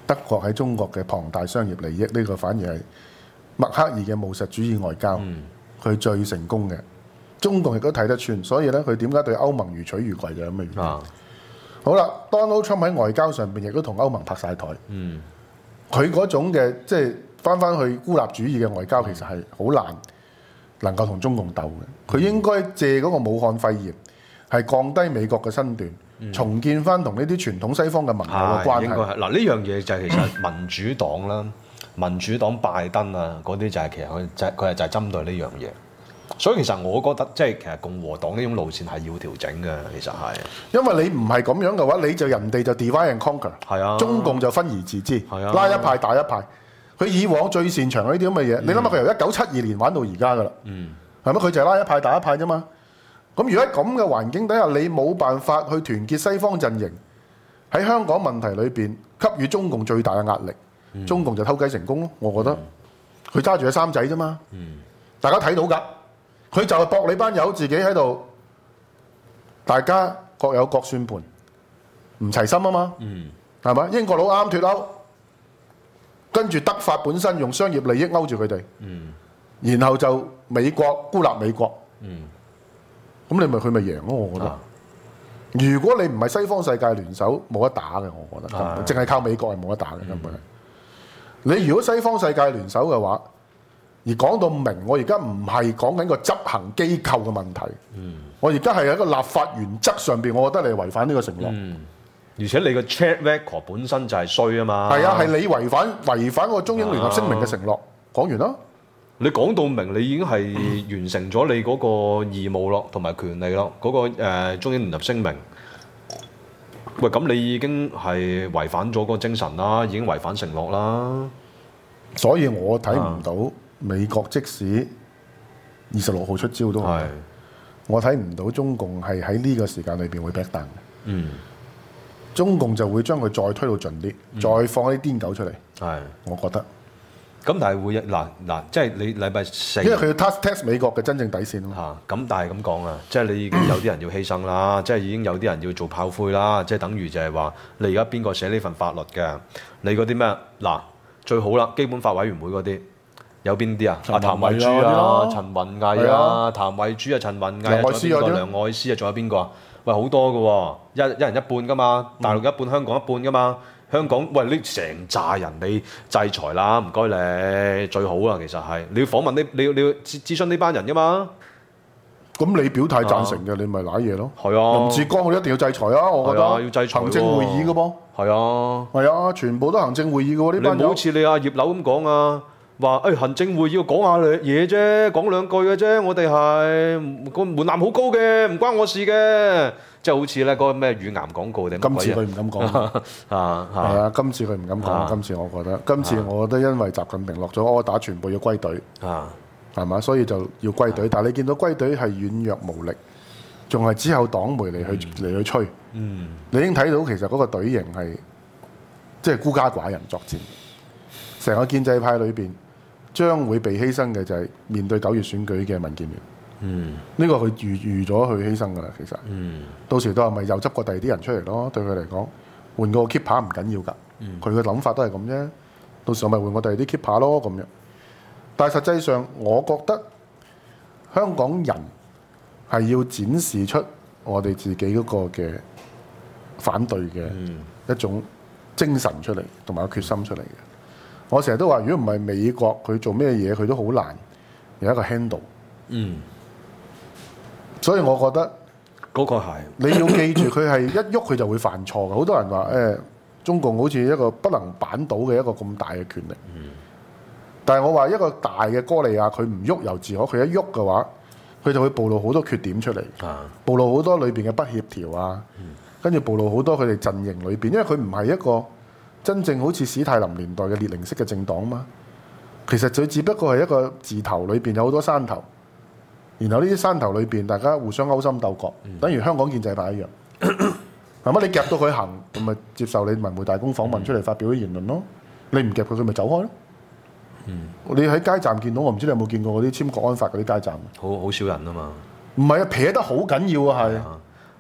德國喺中國嘅龐大商業利益，呢、這個反而係默克爾嘅務實主義外交，佢、嗯、最成功嘅。中共亦都睇得穿，所以咧佢點解對歐盟如取如攜就咁嘅原因。啊、好啦 ，Donald Trump 喺外交上邊亦都同歐盟拍晒台。嗯，佢嗰種嘅即係翻翻去孤立主義嘅外交，其實係好難能夠同中共鬥嘅。佢應該借嗰個武漢肺炎係降低美國嘅身段。嗯、重建翻同呢啲傳統西方嘅盟友嘅關係，應該係嗱呢樣嘢就係其實民主黨啦，民主黨拜登啊嗰啲就係其實佢就佢係就係針對呢樣嘢，所以其實我覺得即係其實共和黨呢種路線係要調整嘅，其實係因為你唔係咁樣嘅話，你就人哋就 divide and conquer，係啊，中共就分而治之，係啊，拉一派打一派。佢以往最擅長呢啲咁嘅嘢，嗯、你諗下佢由一九七二年玩到而家㗎啦，嗯，係咪佢就係拉一派打一派啫嘛？咁如果喺咁嘅環境底下，你冇辦法去團結西方陣營，喺香港問題裏邊給予中共最大嘅壓力，嗯、中共就偷雞成功咯。我覺得佢揸住個三仔啫嘛，嗯、大家睇到㗎，佢就係搏你班友自己喺度，大家各有各算盤，唔齊心啊嘛，係咪、嗯？英國佬啱脱歐，跟住德法本身用商業利益勾住佢哋，嗯、然後就美國孤立美國。嗯咁你咪佢咪贏咯？我覺得，啊、如果你唔係西方世界聯手，冇得打嘅。我覺得，淨係、啊、靠美國係冇得打嘅根本。嗯、你如果西方世界聯手嘅話，而講到明，我而家唔係講緊個執行機構嘅問題。嗯、我而家係喺一個立法原則上邊，我覺得你違反呢個承諾。嗯、而且你個 check record 本身就係衰啊嘛。 係啊，係你違反違反個中英聯合聲明嘅承諾。啊、講完啦。 你講到明，你已經係完成咗你嗰個義務咯，同埋權利咯，嗰、嗰個、呃、中英聯合聲明。喂，咁你已經係違反咗嗰個精神啦，已經違反承諾啦。 所以我睇唔到美國即使二十六號出招都好，是我睇唔到中共係喺呢個時間裏邊會 back down 嘅。嗯，中共就會將佢再推到盡啲，嗯、再放啲癲狗出嚟。係是，我覺得。 咁但係會嗱嗱，即係你禮拜四， 因為佢要 test test 美國嘅真正底線咯。 嚇，咁但係咁講啊，即係你已經有啲人要犧牲啦，即係已經有啲人要做炮灰啦，即係等於就係話你而家邊個寫呢份法律嘅？你嗰啲咩嗱最好啦，基本法委員會嗰啲有邊啲啊？阿譚慧珠啊、陳雲毅啊、譚慧珠啊、陳雲毅啊，仲有邊個？梁愛詩啊，仲有邊個啊？喂，好多嘅喎，一一人一半噶嘛，大陸一半，香港一半噶嘛。香港，喂，你成扎人你制裁啦，唔該你最好啦，其實係你要訪問呢，你要你要諮諮詢呢班人噶嘛。 咁你表態贊成嘅，啊、你咪揦嘢咯。係啊， 林志剛我一定要制裁啊，我覺得。 啊、要制裁。行政會議嘅噃。 係啊。係啊，全部都行政會議嘅喎，呢班人。 你唔好似你阿葉劉咁講啊，話誒、哎、行政會議要講下嘢啫，講兩句嘅啫，我哋係個門檻好高嘅，唔關我事嘅。即係好似咧嗰個咩乳癌廣告定乜鬼嘢？ 今次佢唔敢講啊！係啊，今次佢唔敢講。啊、今次我覺得，今次我覺得因為習近平落咗柯打，全部要歸隊啊，係嘛？所以就要歸隊。啊、但係你見到歸隊係軟弱無力，仲係之後黨媒嚟去嚟、嗯、去吹。嗯，你已經睇到其實嗰個隊形係即係孤家寡人作戰。成個建制派裏邊將會被犧牲嘅就係面對九月選舉嘅民建聯。嗯，呢個佢預預咗佢犧牲㗎啦，其實。嗯，到時都係咪又執過第二啲人出嚟咯？對佢嚟講，換個 keeper 唔緊要㗎。佢嘅諗法都係咁啫。到時我咪換個第二啲 keeper 咯，咁樣。但係實際上，我覺得香港人係要展示出我哋自己嗰個嘅反對嘅一種精神出嚟，同埋個決心出嚟嘅。我成日都話，如果唔係美國，佢做咩嘢佢都好難有一個 handle。嗯。所以我覺得嗰個係你要記住，佢係一喐佢就會犯錯嘅。好多人話誒、哎，中共好似一個不能扳倒嘅一個咁大嘅權力。嗯、但係我話一個大嘅哥利亞，佢唔喐又自可，佢一喐嘅話，佢就會暴露好多缺點出嚟，啊、暴露好多裏邊嘅不協調啊，嗯、跟住暴露好多佢哋陣營裏邊，因為佢唔係一個真正好似史太林年代嘅列寧式嘅政黨嘛。其實佢只不過係一個字頭裏邊有好多山頭。然後呢啲山頭裏邊，大家互相勾心鬥角，嗯、等於香港建制派一樣。係咪？你夾到佢行，咁咪接受你文匯大公訪問出嚟發表啲言論咯。你唔夾佢，佢咪走開咯。嗯、你喺街站見到，我唔知你有冇見過嗰啲簽國安法嗰啲街站？ 好好少人啊嘛。 唔係啊，撇得好緊要啊，係。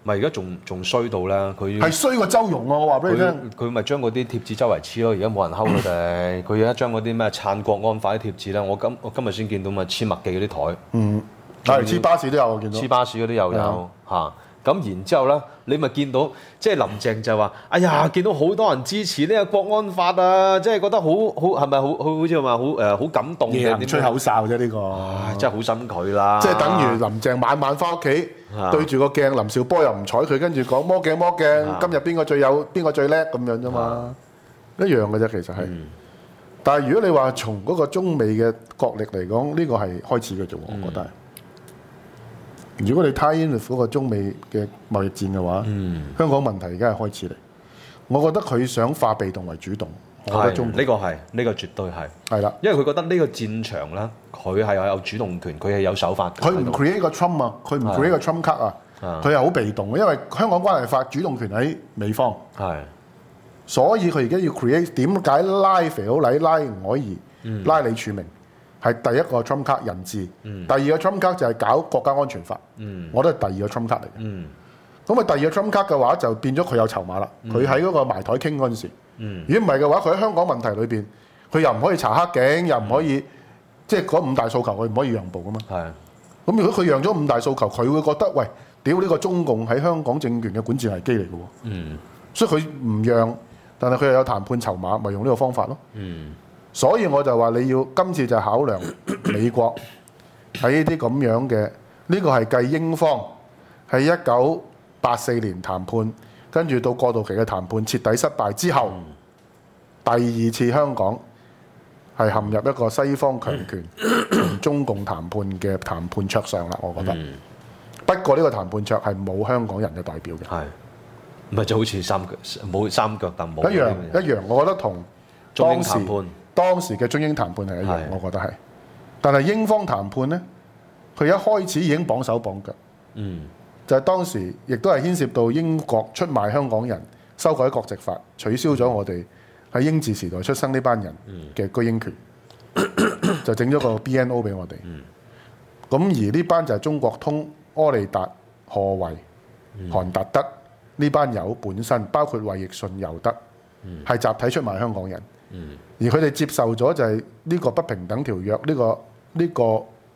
咪而家仲仲衰到咧，佢係衰過周融啊！我話俾你聽， 佢咪將嗰啲貼紙周圍黐咯，而家冇人睺佢哋。佢而家將嗰啲咩撐國安法啲貼紙咧，我今我今日先見到嘛，黐麥記嗰啲台。 嗯，係黐巴士都有，我見到。 黐巴士嗰啲又有嚇。咁然之後咧，你咪見到即係林鄭就話：哎呀，見到好多人支持呢個國安法啊！即係覺得好好係咪好好好似話好誒好感動嘅？ 點吹口哨啫？呢個真係好心佢啦！ 即係等於林鄭晚晚翻屋企對住個鏡，林兆波又唔睬佢，跟住講魔鏡魔鏡，今日邊個最有邊個最叻咁樣啫嘛，一樣嘅啫，其實係。但係如果你話從嗰個中美嘅角力嚟講，呢個係開始嘅啫，我覺得係。如果你 tie in 嗰個中美嘅貿易戰嘅話，嗯、香港問題而家係開始嚟。我覺得佢想化被動為主動，我覺得中呢個係呢、呢個絕對係係啦， 因為佢覺得呢個戰場咧，佢係有主動權，佢係有手法。 佢唔 create 個 Trump 啊，佢唔 create 個 Trump card 啊，佢係好被動嘅，因為香港關係法主動權喺美方，係，所以佢而家要 create 點解拉肥好禮、拉吳靄儀、嗯、拉李柱銘？係第一個 Trump card 人質，嗯、第二個 Trump card 就係搞國家安全法，嗯、我都係第二個 Trump card 嚟嘅。咁啊、嗯，第二個 Trump card 嘅話就變咗佢有籌碼啦。佢喺嗰個埋台傾嗰陣時，如果唔係嘅話，佢喺香港問題裏邊，佢又唔可以查黑警，又唔可以、嗯、即係嗰五大訴求，佢唔可以讓步噶嘛。咁的如果佢讓咗五大訴求，佢會覺得喂，屌呢個中共喺香港政權嘅管治危機嚟嘅喎。嗯、所以佢唔讓，但係佢又有談判籌碼，咪用呢個方法咯。嗯所以我就話你要今次就考量美國喺呢啲咁樣嘅，呢個係繼英方喺一九八四年談判，跟住到過渡期嘅談判徹底失敗之後，第二次香港係陷入一個西方強權同中共談判嘅談判桌上啦，我覺得。不過呢個談判桌係冇香港人嘅代表嘅，係咪就好似三腳冇三腳凳冇一樣一樣，我覺得同當時中英談判。 當時嘅中英談判係一樣，是我覺得係。但係英方談判呢，佢一開始已經綁手綁腳。嗯，就係當時亦都係牽涉到英國出賣香港人、修改國籍法、取消咗我哋喺英治時代出生呢班人嘅居英權，嗯、就整咗個 B N O 俾我哋。咁、嗯、而呢班就係中國通、柯利達、賀維、嗯、韓達德呢班友本身，包括衛奕信、尤德，係、嗯、集體出賣香港人。嗯、而佢哋接受咗就係呢個不平等條約，呢、呢個呢、呢個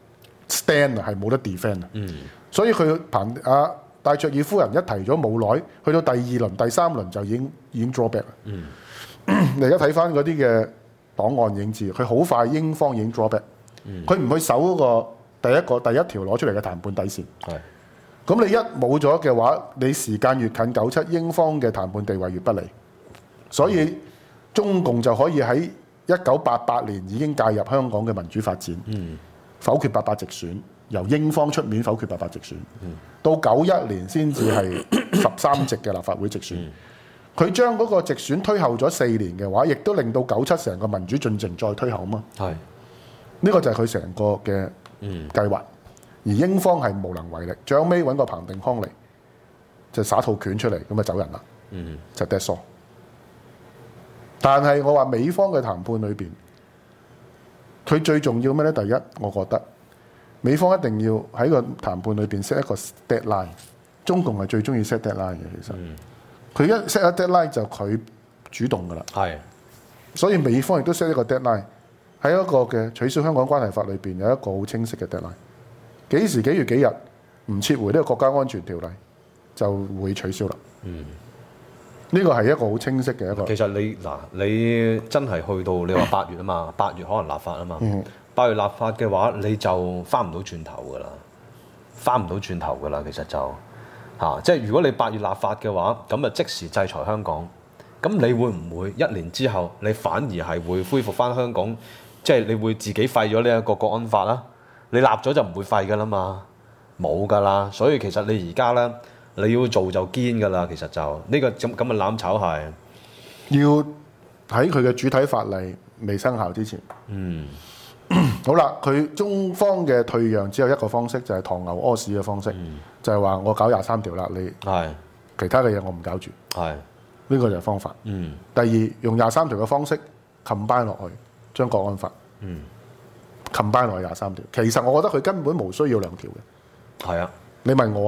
stand 係冇得 defend 啊，嗯、所以佢彭啊戴卓爾夫人一提咗冇耐，去到第二輪、第三輪就已經已經 draw back 啦。嗯、你而家睇翻嗰啲嘅檔案影子，佢好快英方已經 draw back，佢唔、嗯、去守嗰個第一個第一條攞出嚟嘅談判底線。係是，咁你一冇咗嘅話，你時間越近九七，英方嘅談判地位越不利，所以。嗯中共就可以喺一九八八年已經介入香港嘅民主發展，嗯、否決八八直選，由英方出面否決八八直選，嗯、到九一年先至係十三席嘅立法會直選。佢、嗯、將嗰個直選推後咗四年嘅話，亦都令到九七成個民主進程再推後嘛。係是，呢個就係佢成個嘅計劃。嗯、而英方係無能為力，最後尾揾個彭定康嚟，就耍套拳出嚟，咁就走人啦。嗯、就 that's all。但係我話美方嘅談判裏邊，佢最重要咩呢？第一，我覺得美方一定要喺個談判裏邊 set 一個 deadline。中共係最中意 set deadline 嘅，其實佢、嗯、一 set 一 deadline 就佢主動噶啦。係，所以美方亦都 set 一個 deadline，喺一個嘅取消香港關係法裏邊有一個好清晰嘅 deadline。幾時幾月幾日唔撤回呢個國家安全條例，就會取消啦。嗯。呢個係一個好清晰嘅一個。其實你嗱， 你真係去到你話八月啊嘛，八月可能立法啊嘛。八月立法嘅話，你就翻唔到轉頭噶啦，翻唔到轉頭噶啦。其實就嚇、啊，即係如果你八月立法嘅話，咁啊即時制裁香港。咁你會唔會一年之後，你反而係會恢復翻香港？即係你會自己廢咗呢一個國安法啦？你立咗就唔會廢噶啦嘛，冇噶啦。所以其實你而家咧。你要做就堅㗎啦，其實就呢、這個咁咁嘅攬炒係要喺佢嘅主體法例未生效之前。嗯，好啦，佢中方嘅退讓只有一個方式，就係、是、唐牛屙屎嘅方式，嗯、就係話我搞廿三條啦，你係是其他嘅嘢我唔搞住，係呢個就係方法。嗯，第二用廿三條嘅方式 combine 落去，將國安法嗯 combine 落去廿三條。其實我覺得佢根本無需要兩條嘅。係啊，你問我啊？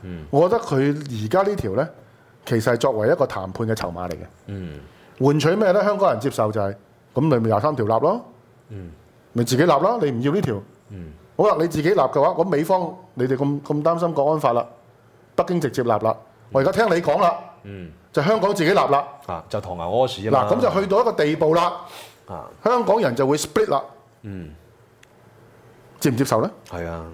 嗯、我覺得佢而家呢條咧，其實係作為一個談判嘅籌碼嚟嘅。嗯，換取咩咧？香港人接受就係、是、咁，你咪廿三條立咯。嗯，咪自己立啦。你唔要呢條。嗯，好啦，你自己立嘅話，咁美方你哋咁咁擔心國安法啦，北京直接立啦。我而家聽你講啦。嗯，就香港自己立啦。 啊，就唐牛屙屎啊嘛。 嗱，咁就去到一個地步啦。啊，香港人就會 split 啦。嗯，接唔接受咧？ 係啊。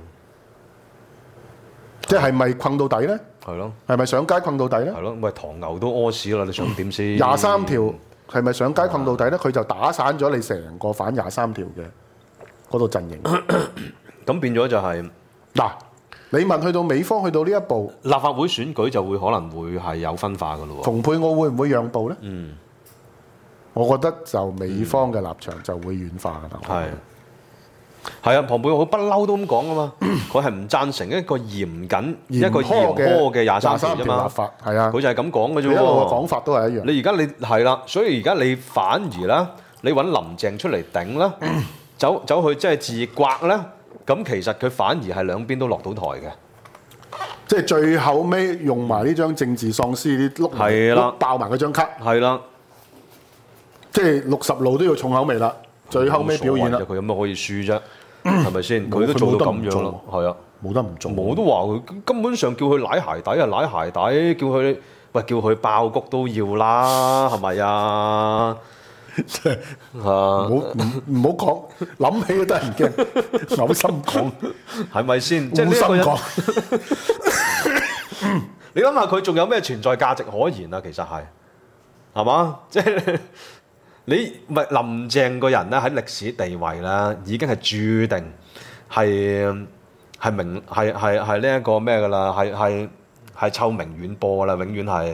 即係咪困到底咧？ 係咯。 係咪上街困到底咧？ 係咯。喂，唐牛都屙屎啦，你想點先？ 廿三條係咪上街困到底咧？佢就打散咗你成個反廿三條嘅嗰度陣營。 咁變咗就係、是、 嗱，你問去到美方去到呢一步， 立法會選舉就會可能會係有分化噶咯喎。 蓬佩奧會唔會讓步咧？嗯，我覺得就美方嘅立場就會軟化噶啦。係、嗯。 係啊，蓬佩奧不嬲都咁講啊嘛，佢係唔贊成一個嚴謹、一個嚴苛嘅廿三條啫嘛。 係啊， 佢就係咁講嘅啫喎。 一路嘅講法都係一樣。 你而家你係啦，所以而家你反而啦，你揾林鄭出嚟頂啦，走走去即係自刮啦，咁其實佢反而係兩邊都落到台嘅。 即係最後尾用埋呢張政治喪屍啲碌碌爆埋嗰張卡。 係啦， 即係六十路都要重口味啦。最後尾表演啦， 佢有乜可以輸啫？係咪先？佢都做到咁樣啦，係啊， 冇得唔做。 我都話佢根本上叫佢舐鞋底啊，舐鞋底，叫佢喂叫佢爆谷都要啦，係咪啊？ 唔好唔唔好講，諗起都得人驚，嘔心講， 係咪先？即係呢一個人，你諗下佢仲有咩存在價值可言啊？其實係係嘛？即係。你唔係林鄭個人咧，喺歷史地位咧，已經係註定係係名係係係呢一個咩㗎啦？係係係臭名遠播㗎啦，永遠係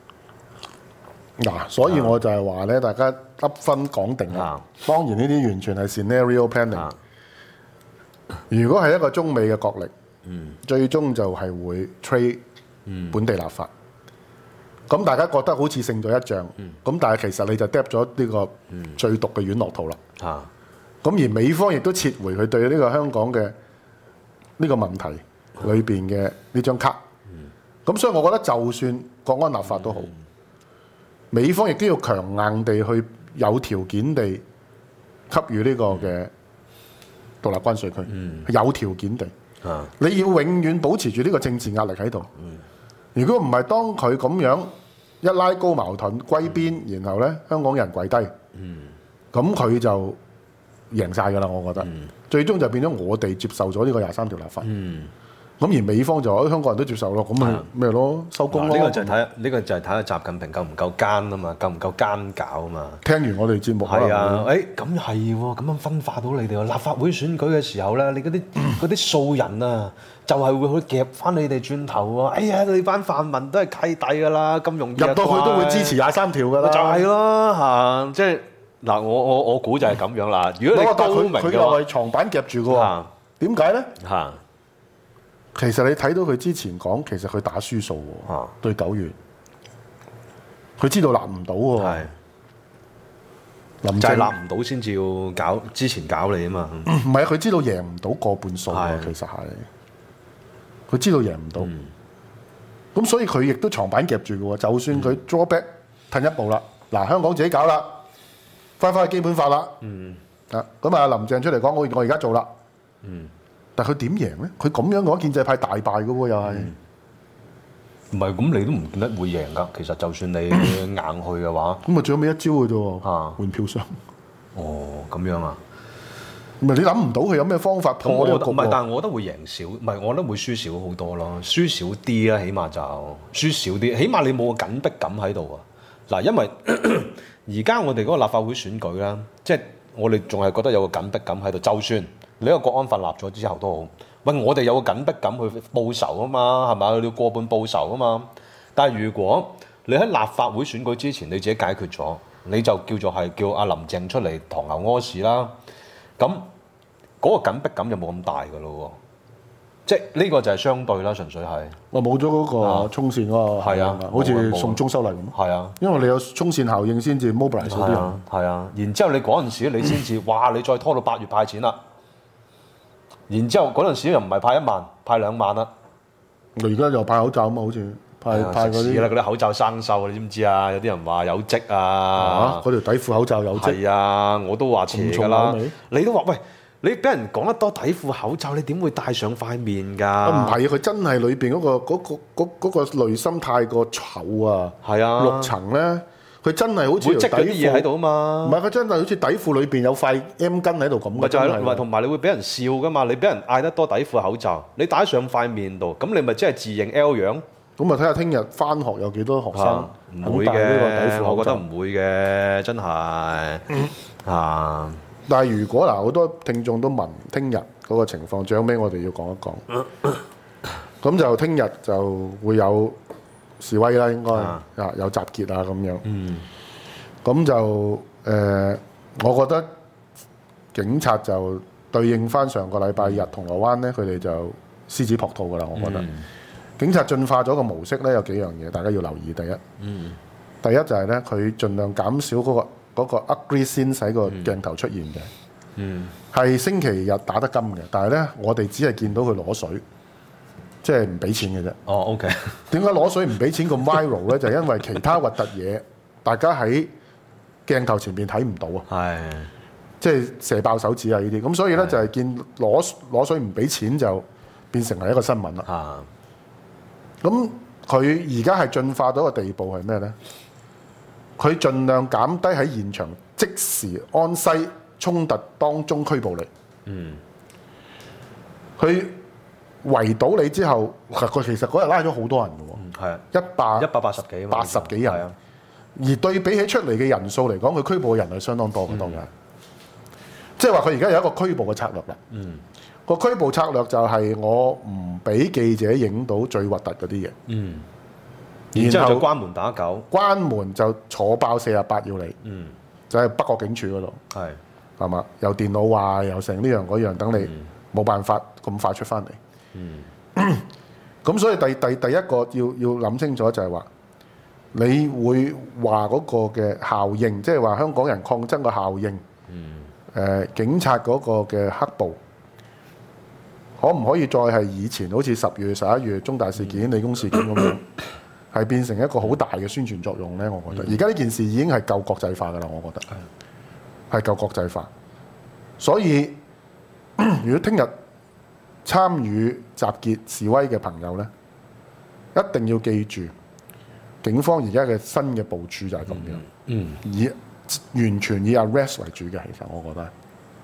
嗱。所以我就係話咧，大家得分講定啦。當然呢啲完全係 scenario planning。如果係一個中美嘅角力，嗯，最終就係會 trade 本地立法。咁大家覺得好似勝咗一仗，咁、嗯、但係其實你就 drop 咗呢個最毒嘅丸落肚啦。咁、嗯、而美方亦都撤回佢對呢個香港嘅呢個問題裏邊嘅呢張卡。咁、嗯、所以我覺得就算國安立法都好，嗯、美方亦都要強硬地去有條件地給予呢個嘅獨立關稅區，嗯、有條件地。嗯、你要永遠保持住呢個政治壓力喺度。嗯如果唔係，當佢咁樣一拉高矛盾歸邊，嗯、然後咧香港人跪低，咁佢、嗯、就贏晒㗎啦。我覺得，嗯、最終就變咗我哋接受咗呢個廿三條立法。咁、嗯、而美方就話香港人都接受咯，咁咪咩咯，收工咯。 呢個就係睇，呢個就係睇下習近平夠唔夠奸啊嘛，夠唔夠奸狡啊嘛。 聽完我哋節目係啊，誒咁係喎，咁樣分化到你哋喎。立法會選舉嘅時候咧，你嗰啲嗰啲素人啊。就係會去夾翻你哋轉頭喎！哎呀，你班泛民都係契弟㗎啦，咁容易入到去都會支持廿三條㗎啦。 就係咯嚇，即係嗱，我我我估就係咁樣啦。如果你高明嘅話， 佢又係床板夾住嘅喎。點解咧？嚇，其實你睇到佢之前講，其實佢打輸數喎。嚇，對九月，佢知道立唔到喎。係。林就係立唔到先至要搞，之前搞你啊嘛。 唔係啊，佢知道贏唔到個半數啊，其實係。佢知道贏唔到，咁、嗯、所以佢亦都床板夾住嘅喎。就算佢 drawback 褪一步啦，嗱、嗯、香港自己搞啦，翻返去基本法啦，嗯、啊咁啊林鄭出嚟講，我我而家做啦，嗯、但係佢點贏咧？佢咁樣嘅話，建制派大敗嘅喎，又係唔係咁？你都唔見得會贏㗎。其實就算你硬去嘅話， 咁啊最尾一招嘅啫喎，換票箱。 哦，咁樣啊？ 唔係你諗唔到佢有咩方法破呢個局？ 唔係，但係我覺得會贏少，唔係我覺得會輸少好多咯，輸少啲啦，起碼就輸少啲，起碼你冇個緊迫感喺度啊！嗱，因為而家我哋嗰個立法會選舉啦，即係我哋仲係覺得有個緊迫感喺度，就算你個國安法立咗之後都好，喂，我哋有個緊迫感去報仇啊嘛，係咪？你要過半報仇啊嘛！但係如果你喺立法會選舉之前你自己解決咗，你就叫做係叫阿林鄭出嚟唐牛屙屎啦。咁嗰個緊迫感就冇咁大㗎咯喎，即係呢個就係相對啦，純粹係。 我冇咗嗰個衝線嗰個，係啊，好似送中修例咁。 係啊， 因為你有衝線效應先至 mobilize 啲人。 係啊，然之後你嗰陣時你先至，哇！你再拖到八月派錢啦，然之後嗰陣時又唔係派一萬，派兩萬啦。 而家又派口罩啊嘛，好似派派嗰啲啦，嗰啲口罩生鏽，你知唔知啊？有啲人話有跡啊， 嗰條底褲口罩有跡。 係啊，我都話邪㗎啦咁重口味。 你都話喂，你俾人講得多底褲口罩，你點會戴上塊面㗎？ 唔係啊，佢真係裏邊嗰個嗰個嗰嗰個濾芯太過醜啊！ 係啊， 六層咧，佢真係好似會積嗰啲條底褲嘢喺度啊嘛。 唔係，佢真係好似底褲裏邊有塊 M 巾喺度咁嘅。 咪就係咯， 真唔係同埋你會俾人笑㗎嘛？你俾人嗌得多底褲口罩，你戴上塊面度，咁你咪即係自認 L 樣。 咁啊，睇下聽日翻學有幾多學生唔會肯戴呢個底嘅， 褲口罩。 我覺得唔會嘅，真係啊！ 但係如果嗱，好多聽眾都問聽日嗰個情況，最後尾我哋要講一講。咁就聽日就會有示威啦，應該啊有集結啊咁樣。 嗯。 咁就誒、呃，我覺得警察就對應翻上個禮拜日銅鑼灣咧，佢哋就獅子撲兔噶啦，我覺得。嗯、警察進化咗個模式咧，有幾樣嘢大家要留意。第一，嗯、第一就係咧，佢盡量減少嗰、那個。嗰個 ugly scene 使個鏡頭出現嘅，嗯，係星期日打得金嘅，但係咧我哋只係見到佢攞水，即係唔俾錢嘅啫。 哦 ，OK。 點解攞水唔俾錢咁 viral 咧？就係因為其他核突嘢，大家喺鏡頭前邊睇唔到啊。係，即係射爆手指啊呢啲，咁所以咧就係見攞攞水唔俾錢就變成係一個新聞啦。啊，咁佢而家係進化到一個地步係咩咧？佢盡量減低喺現場即時安西衝突當中拘捕你。嗯。佢圍堵你之後，佢其實嗰日拉咗好多人嘅喎。係啊、嗯。一百一百八十幾。 八十幾人。係啊。而對比起出嚟嘅人數嚟講，佢拘捕嘅人係相當多嘅多嘅。即係話佢而家有一個拘捕嘅策略啦。嗯。個拘捕策略就係我唔俾記者影到最核突嗰啲嘢。嗯。 然之後就關門打狗， 關門就坐爆四十八要你，嗯，就喺北角警署嗰度，係係嘛，又電腦話又成呢樣嗰樣，等你冇辦法咁快出翻嚟，嗯，咁所以第第第一個要要諗清楚就係話，你會話嗰個嘅效應，即係話香港人抗爭嘅效應，嗯，誒、呃、警察嗰個嘅黑暴，可唔可以再係以前好似十月十一月中大事件、理工事件咁樣？係變成一個好大嘅宣傳作用咧，我覺得。而家呢件事已經係夠國際化㗎啦，我覺得係夠國際化。所以如果聽日參與集結示威嘅朋友咧，一定要記住，警方而家嘅新嘅部署就係咁樣，嗯，以完全以 arrest 為主嘅。其實我覺得，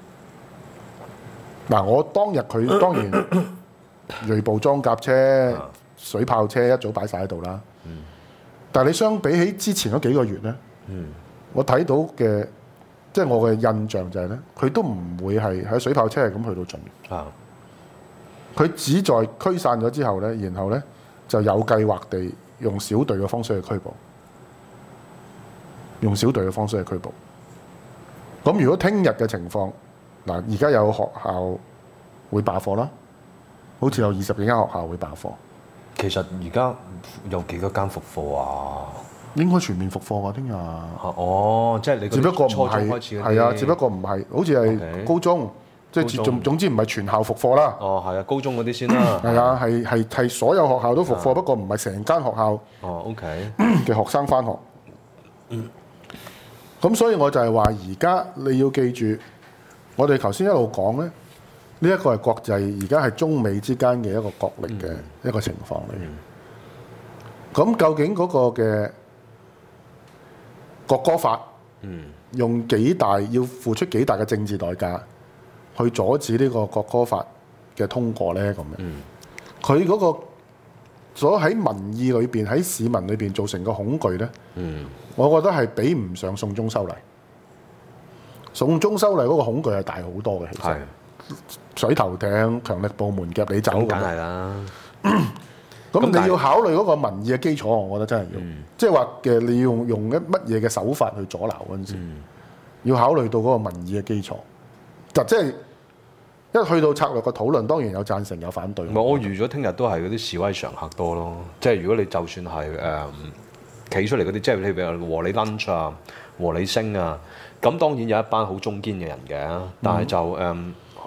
嗱，我當日佢當然銳步裝甲車、水炮車一早擺晒喺度啦。嗯、但係你相比起之前嗰幾個月咧，嗯、我睇到嘅即係我嘅印象就係咧，佢都唔會係喺水炮車係咁去到盡。啊！佢只在驅散咗之後咧，然後咧就有計劃地用小隊嘅方式去拘捕，用小隊嘅方式去拘捕。咁如果聽日嘅情況，嗱，而家有學校會罷課啦，好似有二十幾間學校會罷課。 其實而家有幾多間復課啊？ 應該全面復課㗎，聽日。 哦，即係你只不過唔係開始係啊，只不過唔係，好似係高中，Okay. 即係總總之唔係全校復課啦。 哦，係啊，高中嗰啲先啦。 係啊，係係係所有學校都復課，啊、不過唔係成間學校哦，OK 嘅學生返學。嗯。咁所以我就係話，而家你要記住，我哋頭先一路講咧。呢一個係國際，而家係中美之間嘅一個角力嘅一個情況嚟嘅。咁、嗯、究竟嗰個嘅國歌法，嗯、用幾大要付出幾大嘅政治代價去阻止呢個國歌法嘅通過咧？咁樣，佢嗰、嗯、個所喺民意裏邊，喺市民裏邊造成嘅恐懼咧，嗯、我覺得係比唔上送中修例。送中修例嗰個恐懼係大好多嘅，其實。水頭艇、強力部門夾你走， 梗係啦。 咁你要考慮嗰個民意嘅基礎，我覺得真係要，即係話嘅你要用用一乜嘢嘅手法去阻撓嗰陣時，嗯、要考慮到嗰個民意嘅基礎。就即係一去到策略嘅討論，當然有贊成有反對。 唔係，我預咗聽日都係嗰啲示威常客多咯。即係如果你就算係誒企出嚟嗰啲，即係你譬如和理 lunch 啊、和理聲啊，咁當然有一班好中堅嘅人嘅，但係就誒。嗯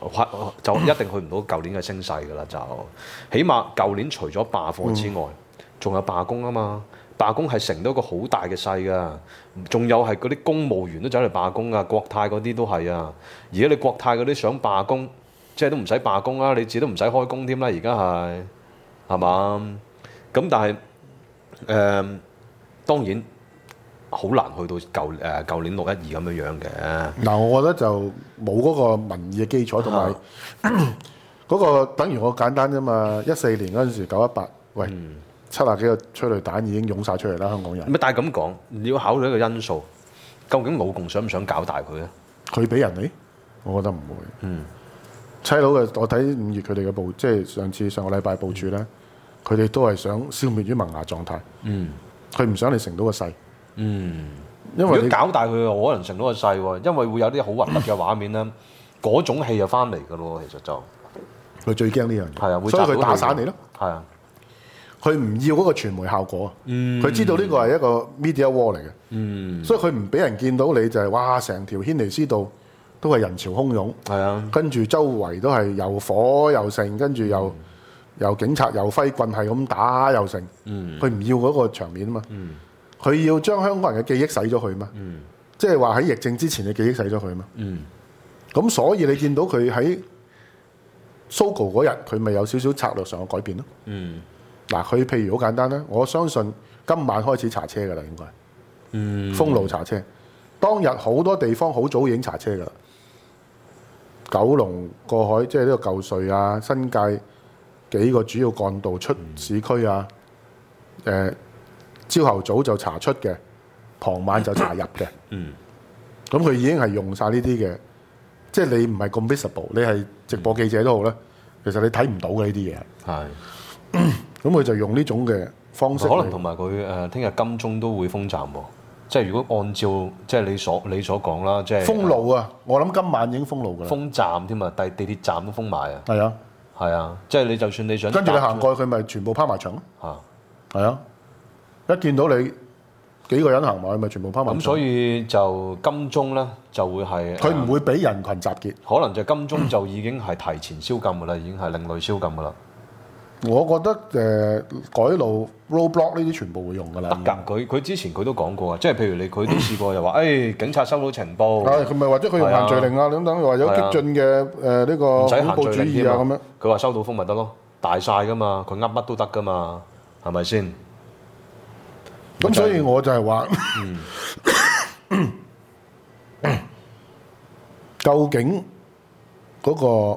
就一定去唔到舊年嘅升勢㗎啦。就起碼舊年除咗罷課之外，仲、嗯、有罷工啊嘛。罷工係成到一個好大嘅勢㗎，仲有係嗰啲公務員都走嚟罷工啊，國泰嗰啲都係啊。而家你國泰嗰啲想罷工，即係都唔使罷工啦，你自己都唔使開工添啦。而家係係嘛？咁但係誒、呃、當然好難去到舊誒舊年六一二咁樣樣嘅。嗱， 我覺得就冇嗰個民意嘅基礎，同埋嗰個等於我簡單啫嘛。一四年嗰陣時九一八，喂。嗯七廿幾個催淚彈已經湧晒出嚟啦，香港人。 但係咁講，你要考慮一個因素，究竟老共想唔想搞大佢咧？ 佢俾人嚟，我覺得唔會。嗯，差佬嘅，我睇五月佢哋嘅部，即係上次上個禮拜部署咧，佢哋、嗯、都係想消滅於萌芽狀態。嗯，佢唔想你成到個勢。嗯，因為如果搞大佢，可能成到個勢喎，因為會有啲好核突嘅畫面咧，嗰種氣就翻嚟㗎咯。其實就佢最驚呢樣嘢。係啊，會所以佢打散你咯。係啊。佢唔要嗰個傳媒效果，佢、嗯、知道呢個係一個 media war 嚟嘅，嗯、所以佢唔俾人見到你就係、是、哇成條軒尼詩道都係人潮洶湧，係啊，跟住周圍都係又火又盛，跟住又、嗯、又警察又揮棍係咁打又盛，佢唔、嗯、要嗰個場面啊嘛，佢、嗯、要將香港人嘅記憶洗咗佢嘛，即係話喺疫症之前嘅記憶洗咗佢嘛，咁、嗯、所以你見到佢喺 Sogo 嗰日佢咪有少少策略上嘅改變咯。嗯嗱，佢譬如好簡單啦，我相信今晚開始查車噶啦，應該，嗯，封路查車。當日好多地方好早已經查車噶啦，九龍過海即係呢個舊隧啊，新界幾個主要幹道出市區啊，誒朝頭早就查出嘅，傍晚就查入嘅，嗯，咁佢已經係用晒呢啲嘅，即係你唔係咁 visible， 你係直播記者都好啦，其實你睇唔到嘅呢啲嘢，係。咁佢就用呢種嘅方式，可能同埋佢誒聽日金鐘都會封站喎。即係如果按照即係你所你所講啦，即係封路啊！我諗今晚已經封路㗎啦。封站添啊，地地鐵站都封埋啊。係啊，係啊，即係你就算你想跟住你行過去，佢咪全部拋埋牆咯。嚇，係啊！一見到你幾個人行埋去，咪全部拋埋牆。咁所以就金鐘咧就會係佢唔會俾人群集結，可能就金鐘就已經係提前宵禁㗎啦，已經係另類宵禁㗎啦。我覺得誒、呃、改路 roadblock 呢啲全部會用㗎啦。得㗎，佢佢之前佢都講過啊，即係譬如你佢都試過又話，誒、哎、警察收到情報，係佢咪或者佢用限聚令啊，咁等話有激進嘅誒呢個恐怖主義啊咁樣。佢話收到風咪得咯，大晒㗎嘛，佢噏乜都得㗎嘛，係咪先？咁所以我就係話，嗯、究竟嗰、那個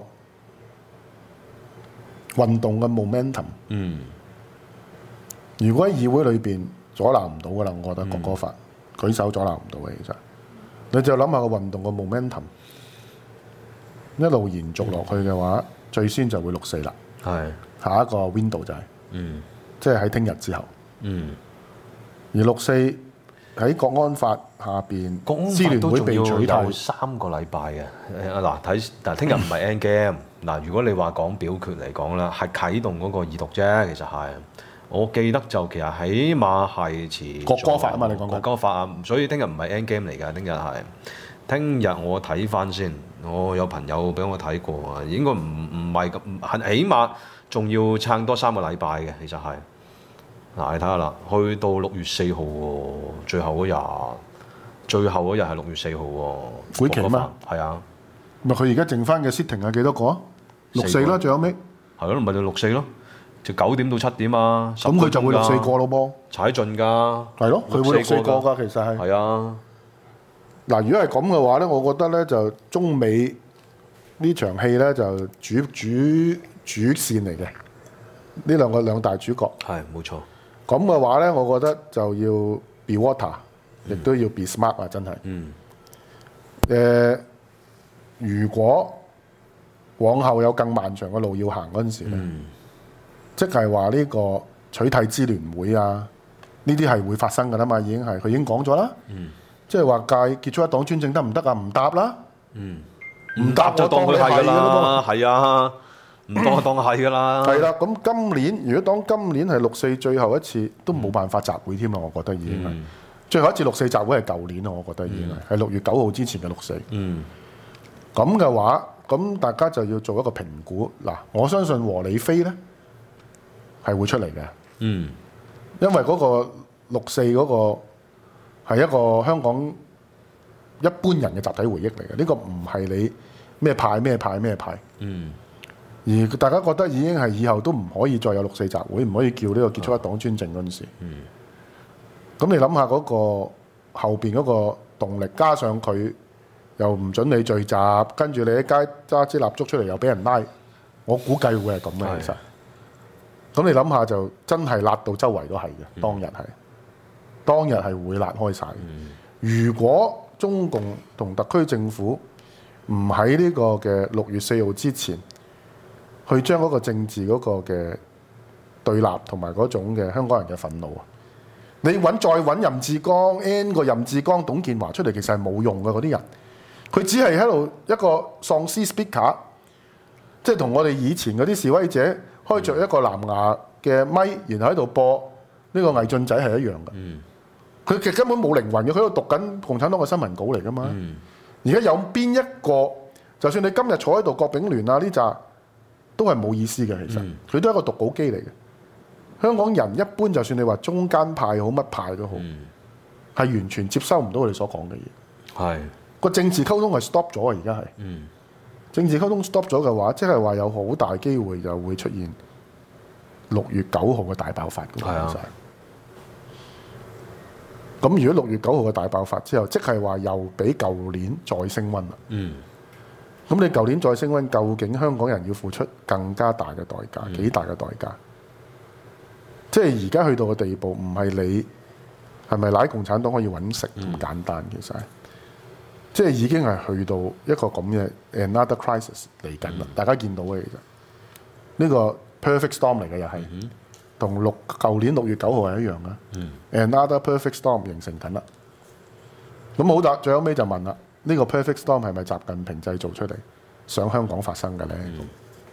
運動嘅 momentum，嗯，如果喺議會裏邊阻撓唔到噶啦，我覺得國歌法、嗯、舉手阻撓唔到嘅，其實你就諗下個運動嘅 momentum 一路延續落去嘅話，嗯、最先就會六四啦，係下一個 window 就係、是，嗯，即係喺聽日之後，嗯，而六四喺國安法下邊，支聯會被取締有三個禮拜嘅，嗱睇嗱聽日唔係 end game。嗱，如果你話講表決嚟講啦，係啟動嗰個二讀啫，其實係，我記得就其實起碼係遲國歌法啊嘛，你講國歌法啊，所以聽日唔係 end game 嚟㗎，聽日係，聽日我睇翻先，我有朋友俾我睇過啊，應該唔唔係咁，係起碼仲要撐多三個禮拜嘅，其實係，嗱你睇下啦，去到六月四號喎，最後嗰日，最後嗰日係六月四號喎，會期咩？係啊。咪佢而家剩翻嘅 sitting 係幾多個啊？六四啦，最後尾係咯，咪就六四咯，就九點到七點啊。咁佢就會六四個咯噃，踩盡㗎。係咯，佢會六四個㗎，其實係。係啊。嗱，如果係咁嘅話咧，我覺得咧就中美呢場戲咧就主主主線嚟嘅，呢兩個兩大主角。係冇錯。咁嘅話咧，我覺得就要 be water，亦、嗯、都要 be smart 啊！真係。嗯。誒、呃。如果往後有更漫長嘅路要行嗰陣時咧，嗯、即係話呢個取締支聯會啊，呢啲係會發生㗎啦嘛，已經係佢已經講咗啦。嗯、即係話屆結束一黨專政得唔得啊？唔答啦，唔、嗯、答就當佢係㗎啦。係啊，唔當就當係㗎啦。係啦，咁今年如果當今年係六四最後一次，都冇辦法集會添啊！我覺得已經係、嗯、最後一次六四集會係舊年啊，我覺得已經係係六月九號之前嘅六四。嗯咁嘅話， 咁大家就要做一個評估。嗱，我相信和理非咧係會出嚟嘅。 嗯， 因為嗰個六四嗰個係一個香港一般人嘅集體回憶嚟嘅，呢、這個唔係你咩派咩派咩派。 嗯。 而大家覺得已經係以後都唔可以再有六四集會，唔可以叫呢個結束一黨專政嗰陣時。嗯。咁你諗下嗰個後邊嗰個動力，加上佢又唔準你聚集，跟住你喺街揸支蠟燭出嚟又俾人拉，我估計會係咁嘅其實。咁你諗下就真係辣到周圍都係嘅，當日係，嗯、當日係會辣開晒。嗯、如果中共同特區政府唔喺呢個嘅六月四號之前，去將嗰個政治嗰個嘅對立同埋嗰種嘅香港人嘅憤怒啊，你揾再揾任志剛 N 個任志剛、董建華出嚟，其實係冇用嘅嗰啲人，佢只係喺度一個喪屍 speaker，即係同我哋以前嗰啲示威者。開着一個藍牙嘅咪，然後喺度播呢個魏晉仔係一樣嘅。佢、嗯、其實根本冇靈魂嘅，佢喺度讀緊共產黨嘅新聞稿嚟㗎嘛。而家、嗯、有邊一個，就算你今日坐喺度，郭炳聯啊呢扎都係冇意思嘅。其實佢、嗯、都係一個讀稿機嚟嘅。香港人一般，就算你話中間派好乜派都好，係、嗯、完全接收唔到佢哋所講嘅嘢。係個政治溝通係 stop 咗啊！而家係。嗯政治溝通 stop 咗嘅話，即係話有好大機會就會出現六月九號嘅大爆發嘅。係啊。咁如果六月九號嘅大爆發之後，即係話又比舊年再升溫啦。嗯。咁你舊年再升溫，究竟香港人要付出更加大嘅代價，幾、嗯、大嘅代價？即係而家去到嘅地步，唔係你係咪賴共產黨可以揾食咁、嗯、簡單，其實。即係已經係去到一個咁嘅 another crisis 嚟緊啦，嗯、大家見到嘅其實呢個 perfect storm 嚟嘅又係，同六舊年六月九號係一樣嘅、嗯、another perfect storm 形成緊啦。咁好啦，最後尾就問啦，呢、呢個 perfect storm 係咪習近平製造出嚟，想香港發生嘅咧？嗯、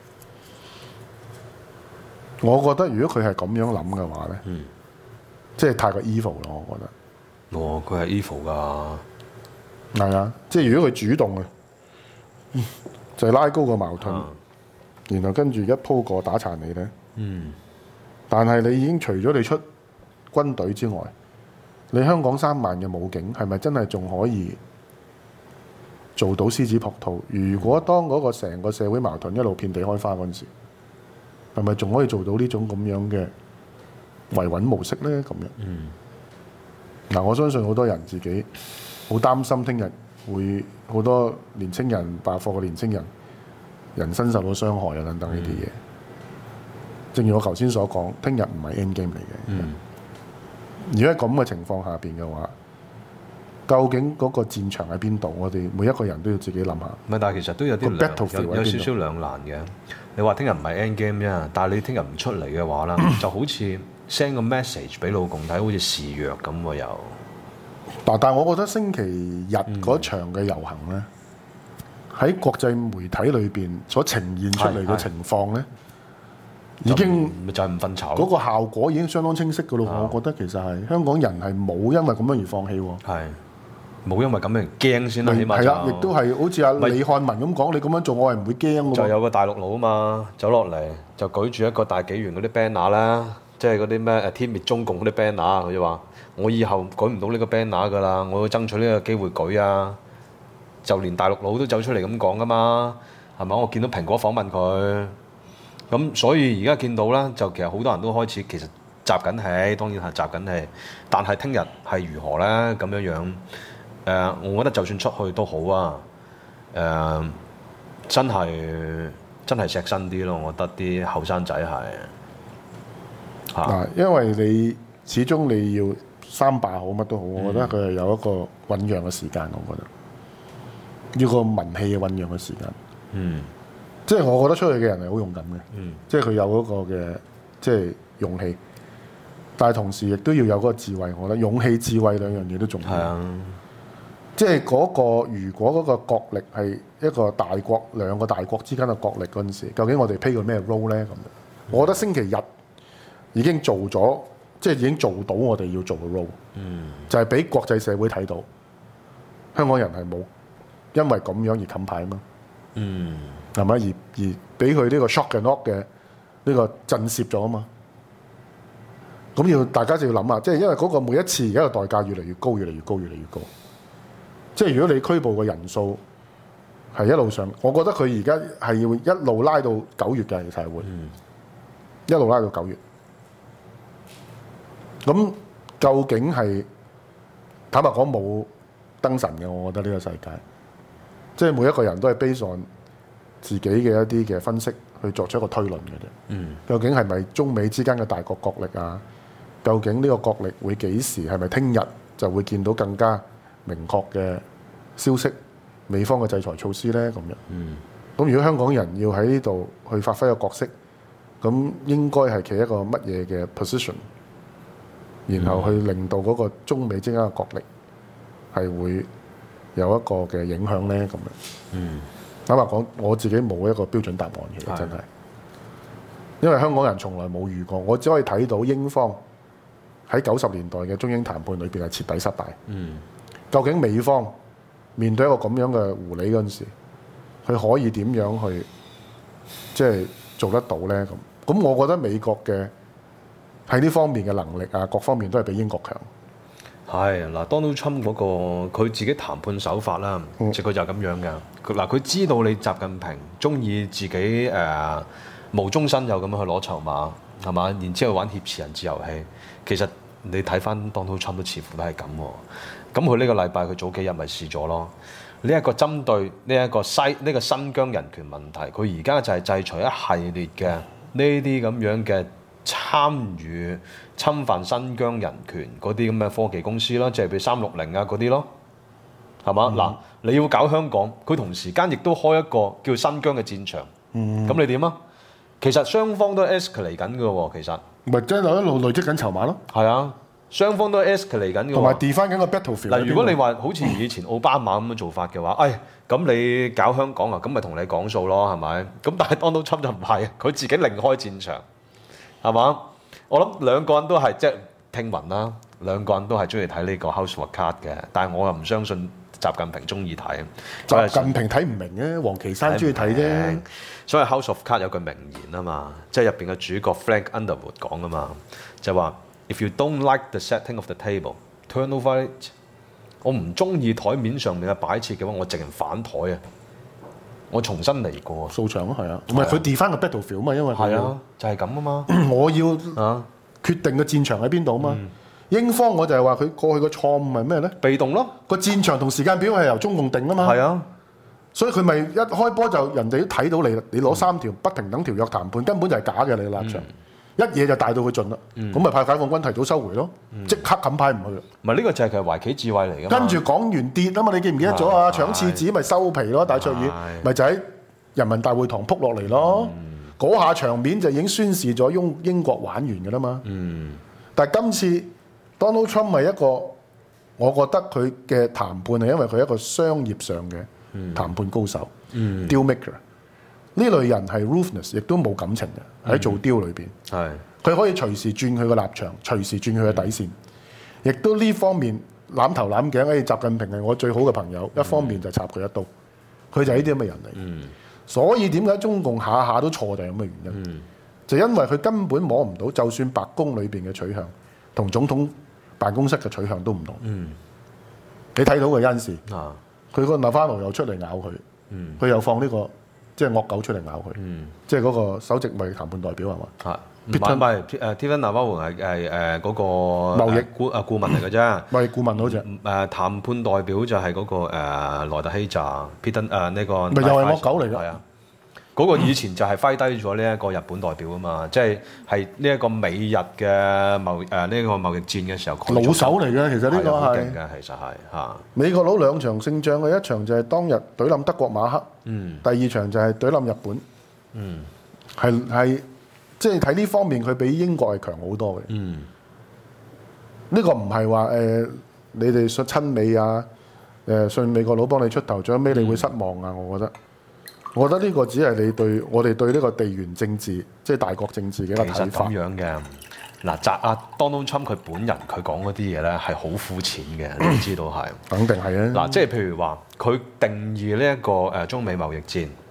我覺得如果佢係咁樣諗嘅話咧，嗯、即係太過 evil 咯，我覺得。 哦，佢係 evil 㗎。 係啊，即係如果佢主動啊，就係、拉高個矛盾，啊、然後跟住一鋪過打殘你咧。嗯。但係你已經除咗你出軍隊之外，你香港三萬嘅武警係咪真係仲可以做到獅子撲兔？如果當嗰個成個社會矛盾一路遍地開花嗰陣時，係咪仲可以做到呢種咁樣嘅維穩模式咧？咁樣。嗯。嗱，我相信好多人自己。好擔心聽日會好多年青人罷課嘅年青人人身受到傷害啊等等呢啲嘢。嗯、正如我頭先所講，聽日唔係 end game 嚟嘅。嗯。而喺咁嘅情況下邊嘅話，究竟嗰個戰場喺邊度？我哋每一個人都要自己諗下。唔係，但係其實都有啲兩有，有少少兩難嘅。你話聽日唔係 end game 啫，但係你聽日唔出嚟嘅話啦，就好似 send 個 message 俾老共睇，好似示弱咁喎又。 但係我覺得星期日嗰場嘅遊行咧，喺、嗯、國際媒體裏邊所呈現出嚟嘅情況咧，已經就係唔瞓巢。 嗰個效果已經相當清晰㗎咯。的我覺得其實係香港人係冇因為咁樣而放棄喎。係冇因為咁樣而驚先啦，起碼係啦，亦都係好似阿李漢文咁講，是你咁樣做我係唔會驚㗎。就有個大陸佬啊嘛，走落嚟就舉住一個大紀元嗰啲 banner 啦，即係嗰啲咩誒天滅中共嗰啲 banner，佢就話。我以後舉唔到呢個 banner 㗎啦，我要爭取呢個機會舉啊！就連大陸佬都走出嚟咁講㗎嘛，係咪？我見到蘋果訪問佢，咁所以而家見到啦，就其實好多人都開始其實集緊氣，當然係集緊氣，但係聽日係如何咧？咁樣樣誒、呃，我覺得就算出去都好啊，誒、呃，真係真係錫身啲咯，我覺得啲後生仔係嚇， 嗱，因為你始終你要。三罷好乜都好，我覺得佢係有一個醖釀嘅時間，我覺得要個文氣嘅醖釀嘅時間。嗯，即係我覺得出去嘅人係好勇敢嘅。嗯，即係佢有嗰個嘅即係勇氣，但係同時亦都要有嗰個智慧。我覺得勇氣、智慧兩樣嘢都重要。係啊，即係嗰個如果嗰個國力係一個大國兩個大國之間嘅國力嗰陣時，究竟我哋 play 個咩 role 咧？咁，我覺得星期日已經做咗。即係已經做到我哋要做嘅 role，嗯、就係俾國際社會睇到香港人係冇因為咁樣而冚牌嘛。 嗯， 係咪？而而俾佢呢個 shock and knock 嘅呢個震懾咗啊嘛。咁要大家就要諗下，即係因為嗰個每一次而家嘅代價越嚟越高，越嚟越高，越嚟越高。即係如果你拘捕嘅人數係一路上，我覺得佢而家係要一路拉到九月嘅，其實係會、嗯、一路拉到九月。咁究竟係坦白講冇燈神嘅，我覺得呢個世界，即係每一個人都係 base on自己嘅一啲嘅分析去作出一個推論嘅啫。嗯，究竟係咪中美之間嘅大國角力啊？究竟呢個角力會幾時？係咪聽日就會見到更加明確嘅消息？美方嘅制裁措施呢？咁樣。嗯。咁如果香港人要喺呢度去發揮個角色，咁應該係企一個乜嘢嘅 position，然後去令到嗰個中美之間嘅角力係會有一個嘅影響呢？咁樣。嗯。坦白講，我自己冇一個標準答案嘅，真係。因為香港人從來冇遇過，我只可以睇到英方喺九十年代嘅中英談判裏邊係徹底失敗。嗯，究竟美方面對一個咁樣嘅狐狸嗰陣時，佢可以點樣去即係做得到呢？咁咁，我覺得美國嘅喺呢方面嘅能力啊，各方面都係比英國強。 係嗱，Donald Trump 嗰個佢自己談判手法啦，即係佢就係咁樣嘅。嗱，佢知道你習近平中意自己誒、呃、無中生有咁樣去攞籌碼，係嘛？然之後玩挾持人質遊戲。其實你睇翻 Donald Trump 都似乎都係咁喎。咁佢呢個禮拜佢早幾日咪試咗咯。呢、這、一個針對呢一個西呢、這個新疆人權問題，佢而家就係制裁一系列嘅呢啲咁樣嘅參與侵犯新疆人權嗰啲咁嘅科技公司啦，即係譬如三六零啊嗰啲咯，係嘛？嗱、嗯，你要搞香港，佢同時間亦都開一個叫新疆嘅戰場，咁、嗯、你點啊？其實雙方都 escalate 緊嘅喎，其實咪即係一路累積緊籌碼咯。 係啊，雙方都 escalate 緊嘅， 同埋 define 翻緊個 battlefield。 嗱，如果你話好似以前奧巴馬咁嘅做法嘅話，誒咁你搞香港啊，咁咪同你講數咯，係咪？咁但係 Donald Trump就唔係，佢自己另開戰場，係嘛？我諗兩個人都係即係聽聞啦，兩個人都係中意睇呢個 House of Cards 嘅，但係我又唔相信習近平中意睇。 習近平睇唔明嘅，王岐山中意睇啫。 所以 House of Cards 有句名言啊嘛，即係入邊嘅主角 Frank Underwood 講啊嘛，就話 If you don't like the setting of the table, turn over it。我唔中意台面上面嘅擺設嘅話，我直情反台啊！我重新嚟過， 掃場咯，係啊，唔係佢 define 個 battlefield 嘛，因為係啊，就係咁啊嘛。 我要決定個戰場喺邊度啊嘛。嗯、英方我就係話佢過去個錯誤係咩咧？被動咯，個戰場同時間表係由中共定啊嘛。係啊，所以佢咪一開波就人哋都睇到你啦。你攞三條不平等條約談判，根本就係假嘅，你立場。嗯一嘢就大到佢盡啦，咁咪、嗯、派解放軍提早收回咯，即、嗯、刻冚牌唔去。唔係呢個就係佢圍棋智慧嚟㗎嘛。跟住講完跌啊嘛，你記唔記得咗啊？搶廁紙咪收皮咯，戴卓爾咪就喺人民大會堂撲落嚟咯。嗰、嗯、下場面就已經宣示咗英英國玩完㗎啦嘛。嗯、但係今次 Donald Trump 係一個，我覺得佢嘅談判係因為佢係一個商業上嘅談判高手、嗯、deal maker。呢類人係 ruthless， 亦都冇感情嘅喺做 deal 裏邊。係佢、嗯、可以隨時轉佢個立場，隨時轉佢嘅底線。亦、嗯、都呢方面攬頭攬頸，誒習近平係我最好嘅朋友，嗯、一方面就插佢一刀。佢就係呢啲咁嘅人嚟。嗯、所以點解中共下下都錯就係咁嘅原因。嗯、就因為佢根本摸唔到，就算白宮裏邊嘅取向同總統辦公室嘅取向都唔同。嗯、你睇到嘅陣時，佢個納瓦羅又出嚟咬佢，佢、嗯、又放呢、這個。即係惡狗出嚟咬佢，嗯、即係嗰個首席貿易談判代表係嘛？係唔係唔係誒 Tiffany Navarro 係係誒嗰個貿易顧啊顧問嚟嘅啫，貿易顧問好似誒談判代表就係嗰、那個誒萊特希澤 Peter 誒呢個咪又係惡狗嚟㗎？係啊，嗰、那個以前就係揮低咗呢一個日本代表啊嘛，即係係呢一個美日嘅貿誒呢個貿易戰嘅時候老手嚟嘅，其實呢個係好勁嘅，其實係嚇。美國佬兩場勝仗嘅，一場就係當日懟冧德國馬克。嗯，第二場就係懟冧日本，嗯，係係即係睇呢方面佢比英國係強好多嘅，嗯，呢個唔係話誒你哋信親美啊，誒、呃、信美國佬幫你出頭，最尾你會失望啊！我覺得，我覺得呢個只係你對我哋對呢個地緣政治，即係大國政治嘅一個睇法。其實咁樣嘅。嗱，扎阿 Donald Trump 佢本人佢講嗰啲嘢咧係好膚淺嘅，你都知道係。肯定係啊！嗱，即係譬如話佢定義呢一個誒中美貿易戰，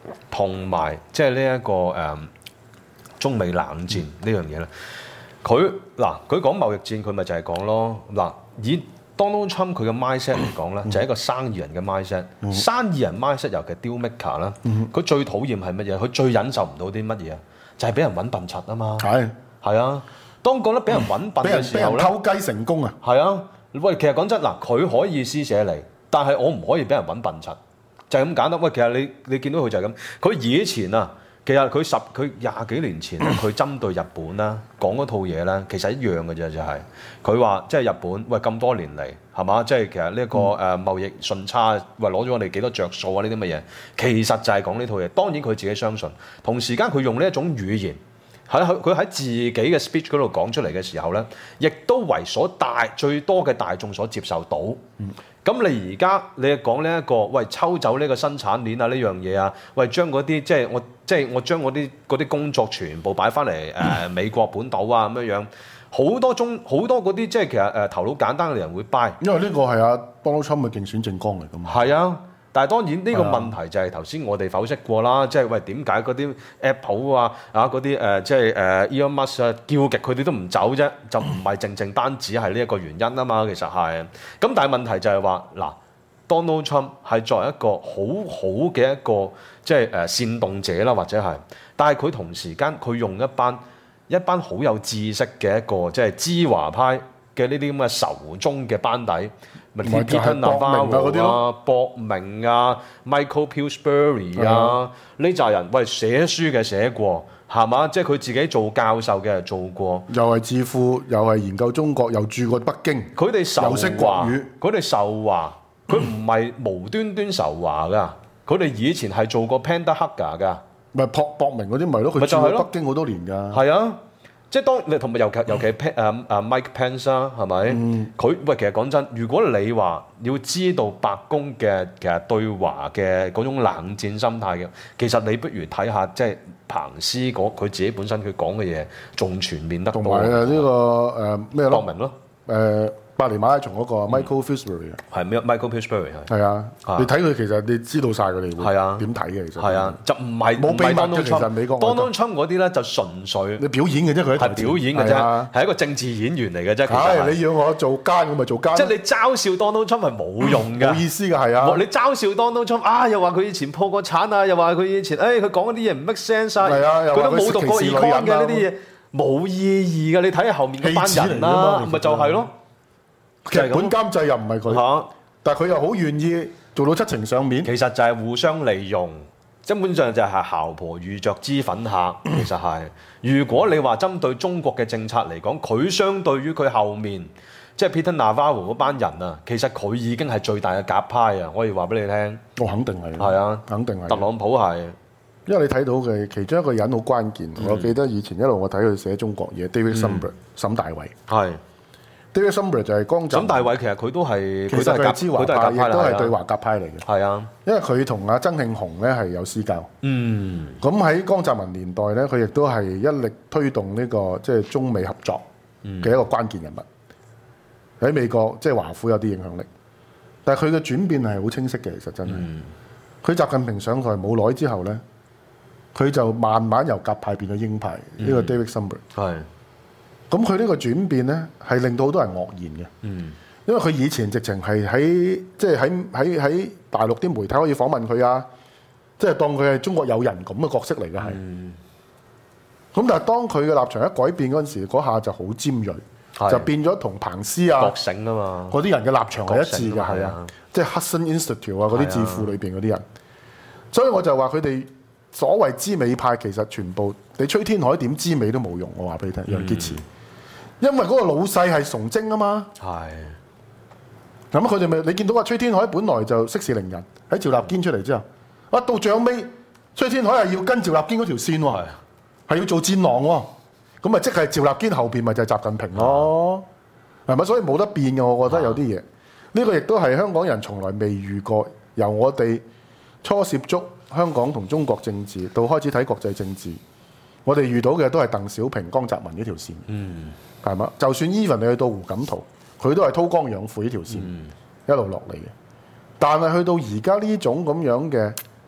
同埋即係呢一個誒、嗯、中美冷戰呢樣嘢咧。佢嗱佢講貿易戰，佢咪就係講咯嗱，以 Donald Trump 佢嘅 mindset 嚟講咧，就係一個生意人嘅 mindset。嗯、生意人 mindset 尤其 deal maker 啦，佢最討厭係乜嘢？佢最忍受唔到啲乜嘢啊？就係、是、俾人揾笨柒啊嘛。係係啊，當覺得俾人揾笨嘅時候咧， 偷雞成功啊！ 係啊，喂，其實講真嗱，佢可以施捨你，但係我唔可以俾人揾笨柒，就係、是、咁簡單。喂，其實你你見到佢就係咁，佢以前啊。其實佢十佢廿幾年前咧，佢針對日本啦講嗰套嘢咧，其實一樣嘅啫，就係佢話即係日本喂咁多年嚟係嘛，即係其實呢、這、一個誒、呃、貿易順差，喂攞咗我哋幾多着數啊呢啲乜嘢，其實就係講呢套嘢。當然佢自己相信，同時間佢用呢一種語言喺佢喺自己嘅 speech 嗰度講出嚟嘅時候咧，亦都為所大最多嘅大眾所接受到。嗯咁你而家你講呢一個，喂抽走呢個生產鏈啊呢樣嘢啊，喂將嗰啲即係我即係我將嗰啲嗰啲工作全部擺翻嚟誒美國本土啊咁樣樣，好多中好多嗰啲即係其實誒、呃、頭腦簡單嘅人會 buy，因為呢個係阿 Donald Trump 嘅競選政綱嚟㗎嘛。 係啊。但係當然呢個問題就係頭先我哋剖析過啦，即係喂點解嗰啲 Apple 啊啊嗰啲誒即係誒 Elon Musk 啊叫極佢哋都唔走啫，就唔係淨淨單止係呢一個原因啊嘛，其實係。咁但係問題就係話嗱 ，Donald Trump 係作為一個好好嘅一個即係誒煽動者啦，或者係，但係佢同時間佢用一班一班好有知識嘅一個即係知華派嘅呢啲咁嘅仇中嘅班底。咪 Peter Navarro 啊、博明啊、Michael Pillsbury 啊，呢紮人喂寫書嘅寫過，係嘛？即係佢自己做教授嘅做過， 又係智庫，又係研究中國，又住過北京。 佢哋仇華， 又識國語， 佢哋仇華，佢唔係無端端仇華噶，佢哋以前係做過 Panda Hager 噶。 咪博博明嗰啲咪咯，佢住過北京好多年㗎。 係啊。即係當你同埋尤其尤其 P 誒誒 Mike Pence 啦，係咪？佢喂、嗯、其實講真，如果你話要知道白宮嘅其實對華嘅嗰種冷戰心態嘅，其實你不如睇下即係彭斯嗰佢自己本身佢講嘅嘢，仲全面得多。 同埋誒呢個誒咩咯？ 博明咯， 誒、呃。百年馬拉松嗰個 Michael Pillsbury 啊， 係咩 Michael Pillsbury 係？ 係啊，你睇佢其實你知道晒佢哋會點睇嘅，其實係啊，就唔係冇秘密嘅。其實美國 Donald Trump 嗰啲咧就純粹你表演嘅啫，佢係表演嘅啫，係一個政治演員嚟嘅啫。係你要我做奸，我咪做奸。即係你嘲笑 Donald Trump 係冇用嘅，冇意思㗎，係啊。你嘲笑 Donald Trump 啊，又話佢以前破過產啊，又話佢以前誒佢講嗰啲嘢唔 make sense 啊，佢都冇讀過 econ 嘅呢啲嘢，冇意義㗎。你睇下後面嗰班人啦，咪就係咯。劇本監製又唔係佢，但係佢又好願意做到七情上面。其實就係互相利用，根本上就係姣婆遇着脂粉客。其實係，如果你話針對中國嘅政策嚟講，佢相對於佢後面即係 Peter Navarro 嗰班人啊，其實佢已經係最大嘅鴿派啊！我可以話俾你聽，我肯定係，係啊，肯定係。特朗普係，因為你睇到嘅其中一個人好關鍵。嗯、我記得以前一路我睇佢寫中國嘢 David Sumber、嗯、沈大偉係。David Sumber 就係江澤。沈大偉其實佢都係，其實佢係知華派，亦都係對華鴿派嚟嘅。係啊，因為佢同阿曾慶紅咧係有私交。嗯。咁喺江澤民年代咧，佢亦都係一力推動呢、這個即係、就是、中美合作嘅一個關鍵人物。喺、嗯、美國即係、就是、華府有啲影響力，但係佢嘅轉變係好清晰嘅，其實真係。佢、嗯、習近平上台冇耐之後咧，佢就慢慢由鴿派變咗鷹派。呢、嗯、個 David Sumber 係。咁佢呢個轉變咧，係令到好多人愕然嘅。嗯，因為佢以前直情係喺即係喺喺喺大陸啲媒體可以訪問佢啊，即係當佢係中國友人咁嘅角色嚟嘅係。嗯。咁但係當佢嘅立場一改變嗰陣時，嗰下就好尖鋭，就變咗同彭斯啊、覺醒啊嘛，嗰啲人嘅立場係一致嘅，係啊，即係 Hudson Institute 啊嗰啲智庫裏邊嗰啲人。所以我就話佢哋所謂知美派，其實全部你崔天凱點知美都冇用。我話俾你聽，楊潔篪。因為嗰個老細係崇禎啊嘛，係咁佢哋咪你見到話崔天凱本來就息事寧人，喺趙立堅出嚟之後，啊到最後尾崔天凱係要跟趙立堅嗰條線喎，係要做戰狼喎，咁咪即係趙立堅後邊咪就係習近平咯，係咪？所以冇得變嘅，我覺得有啲嘢，呢、呢個亦都係香港人從來未遇過，由我哋初涉足香港同中國政治到開始睇國際政治，我哋遇到嘅都係鄧小平、江澤民呢條線。嗯。係嘛？就算 even 你去到胡錦濤，佢都係韜光養晦呢條線、嗯、一路落嚟嘅。但係去到而家呢種咁樣嘅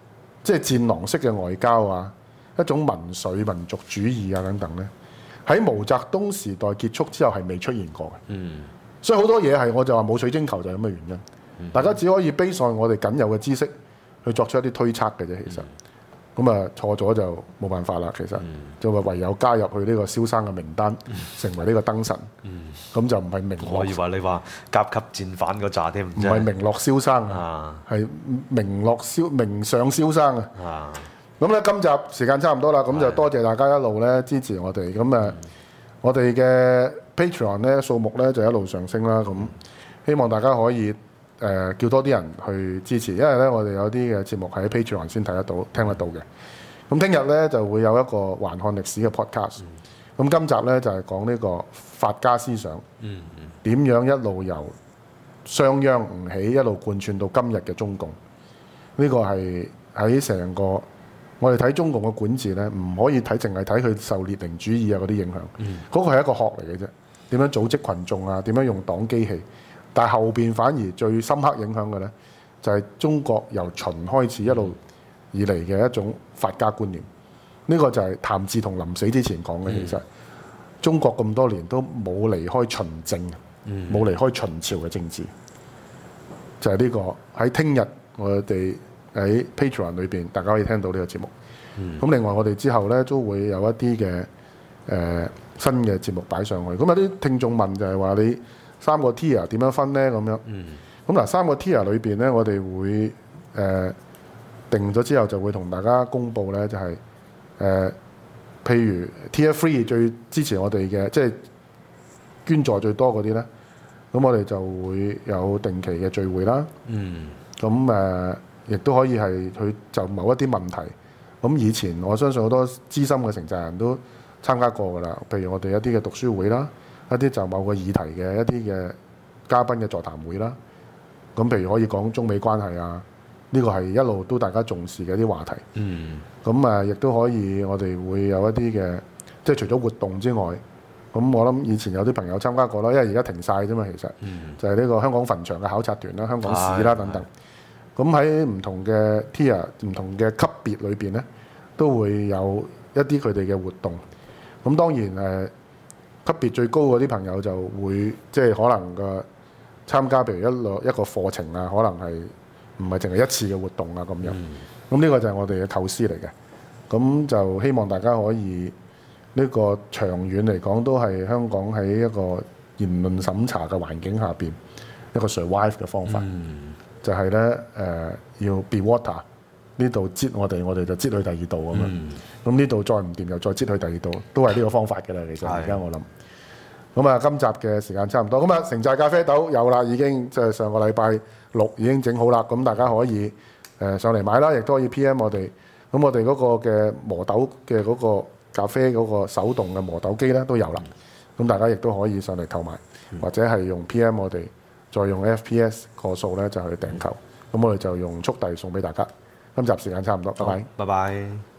即係戰狼式嘅外交啊，一種民粹民族主義啊等等咧，喺毛澤東時代結束之後係未出現過嘅。嗯，所以好多嘢係我就話冇水晶球就係咁嘅原因。嗯、大家只可以 base on我哋僅有嘅知識去作出一啲推測嘅啫，其實。咁啊、嗯、錯咗就冇辦法啦，其實、嗯、就話唯有加入去呢個蕭生嘅名單，嗯、成為呢個燈神。咁、嗯、就唔係名落。 我以為你話甲級戰犯嗰扎添， 唔係名落蕭生啊，係名落蕭名上蕭生啊。咁咧今集時間差唔多啦，咁就多謝大家一路咧支持我哋。咁誒，嗯、我哋嘅 Patreon 咧數目咧就一路上升啦。咁希望大家可以。誒、呃、叫多啲人去支持，因為咧我哋有啲嘅節目喺 Patreon 先睇得到、聽得到嘅。咁聽日咧就會有一個環看歷史嘅 podcast。咁、嗯、今集咧就係、是、講呢個法家思想，點、嗯嗯、樣一路由商鞅吳起一路貫穿到今日嘅中共。呢、這個係喺成個我哋睇中共嘅管治咧，唔可以睇淨係睇佢受列寧主義啊嗰啲影響。嗰、嗯、個係一個學嚟嘅啫，點樣組織群眾啊，點樣用黨機器。但係後邊反而最深刻影響嘅咧，就係、是、中國由秦開始一路以嚟嘅一種法家觀念。呢、這個就係譚嗣同臨死之前講嘅，其實、嗯、中國咁多年都冇離開秦政，冇、嗯、離開秦朝嘅政治。就係、是、呢、這個喺聽日我哋喺 Patreon 裏邊，大家可以聽到呢個節目。咁、嗯、另外我哋之後咧都會有一啲嘅誒新嘅節目擺上去。咁有啲聽眾問就係話你。三個 tier 點樣分呢？咁樣，咁嗱、嗯、三個 tier 裏邊咧，我哋會誒、呃、定咗之後就會同大家公佈咧，就係、是、誒、呃、譬如 tier three 最支持我哋嘅，即係捐助最多嗰啲咧，咁我哋就會有定期嘅聚會啦。嗯，咁誒亦都可以係去就某一啲問題。咁以前我相信好多資深嘅成就人都參加過㗎啦，譬如我哋一啲嘅讀書會啦。一啲就某個議題嘅一啲嘅嘉賓嘅座談會啦，咁譬如可以講中美關係啊，呢個係一路都大家重視嘅一啲話題。嗯，咁啊，亦都可以我哋會有一啲嘅，即係除咗活動之外，咁我諗以前有啲朋友參加過啦，因為而家停晒啫嘛，其實，就係呢個香港墳場嘅考察團啦、香港史啦等等。咁喺唔同嘅 tier、唔同嘅級別裏邊咧，都會有一啲佢哋嘅活動。咁當然誒。級別最高嗰啲朋友就會即係可能個參加，譬如一個一個課程啊，可能係唔係淨係一次嘅活動啊咁樣。咁呢、嗯、個就係我哋嘅構思嚟嘅。咁就希望大家可以呢、呢個長遠嚟講，都係香港喺一個言論審查嘅環境下邊一個 survive 嘅方法。嗯、就係咧誒，要 be water 呢度擠我哋，我哋就擠去第二度咁樣。咁呢度再唔掂，又再擠去第二度，都係呢個方法嘅啦。其實而家我諗。咁啊，今集嘅時間差唔多。咁啊，城寨咖啡豆有啦，已經即係上個禮拜六已經整好啦。咁大家可以誒、呃、上嚟買啦，亦都可以 P M 我哋。咁我哋嗰個嘅磨豆嘅嗰個咖啡嗰個手動嘅磨豆機咧都有啦。咁大家亦都可以上嚟購買，或者係用 P M 我哋，再用 F P S 個數咧就去訂購。咁我哋就用速遞送俾大家。今集時間差唔多，拜拜。 拜拜。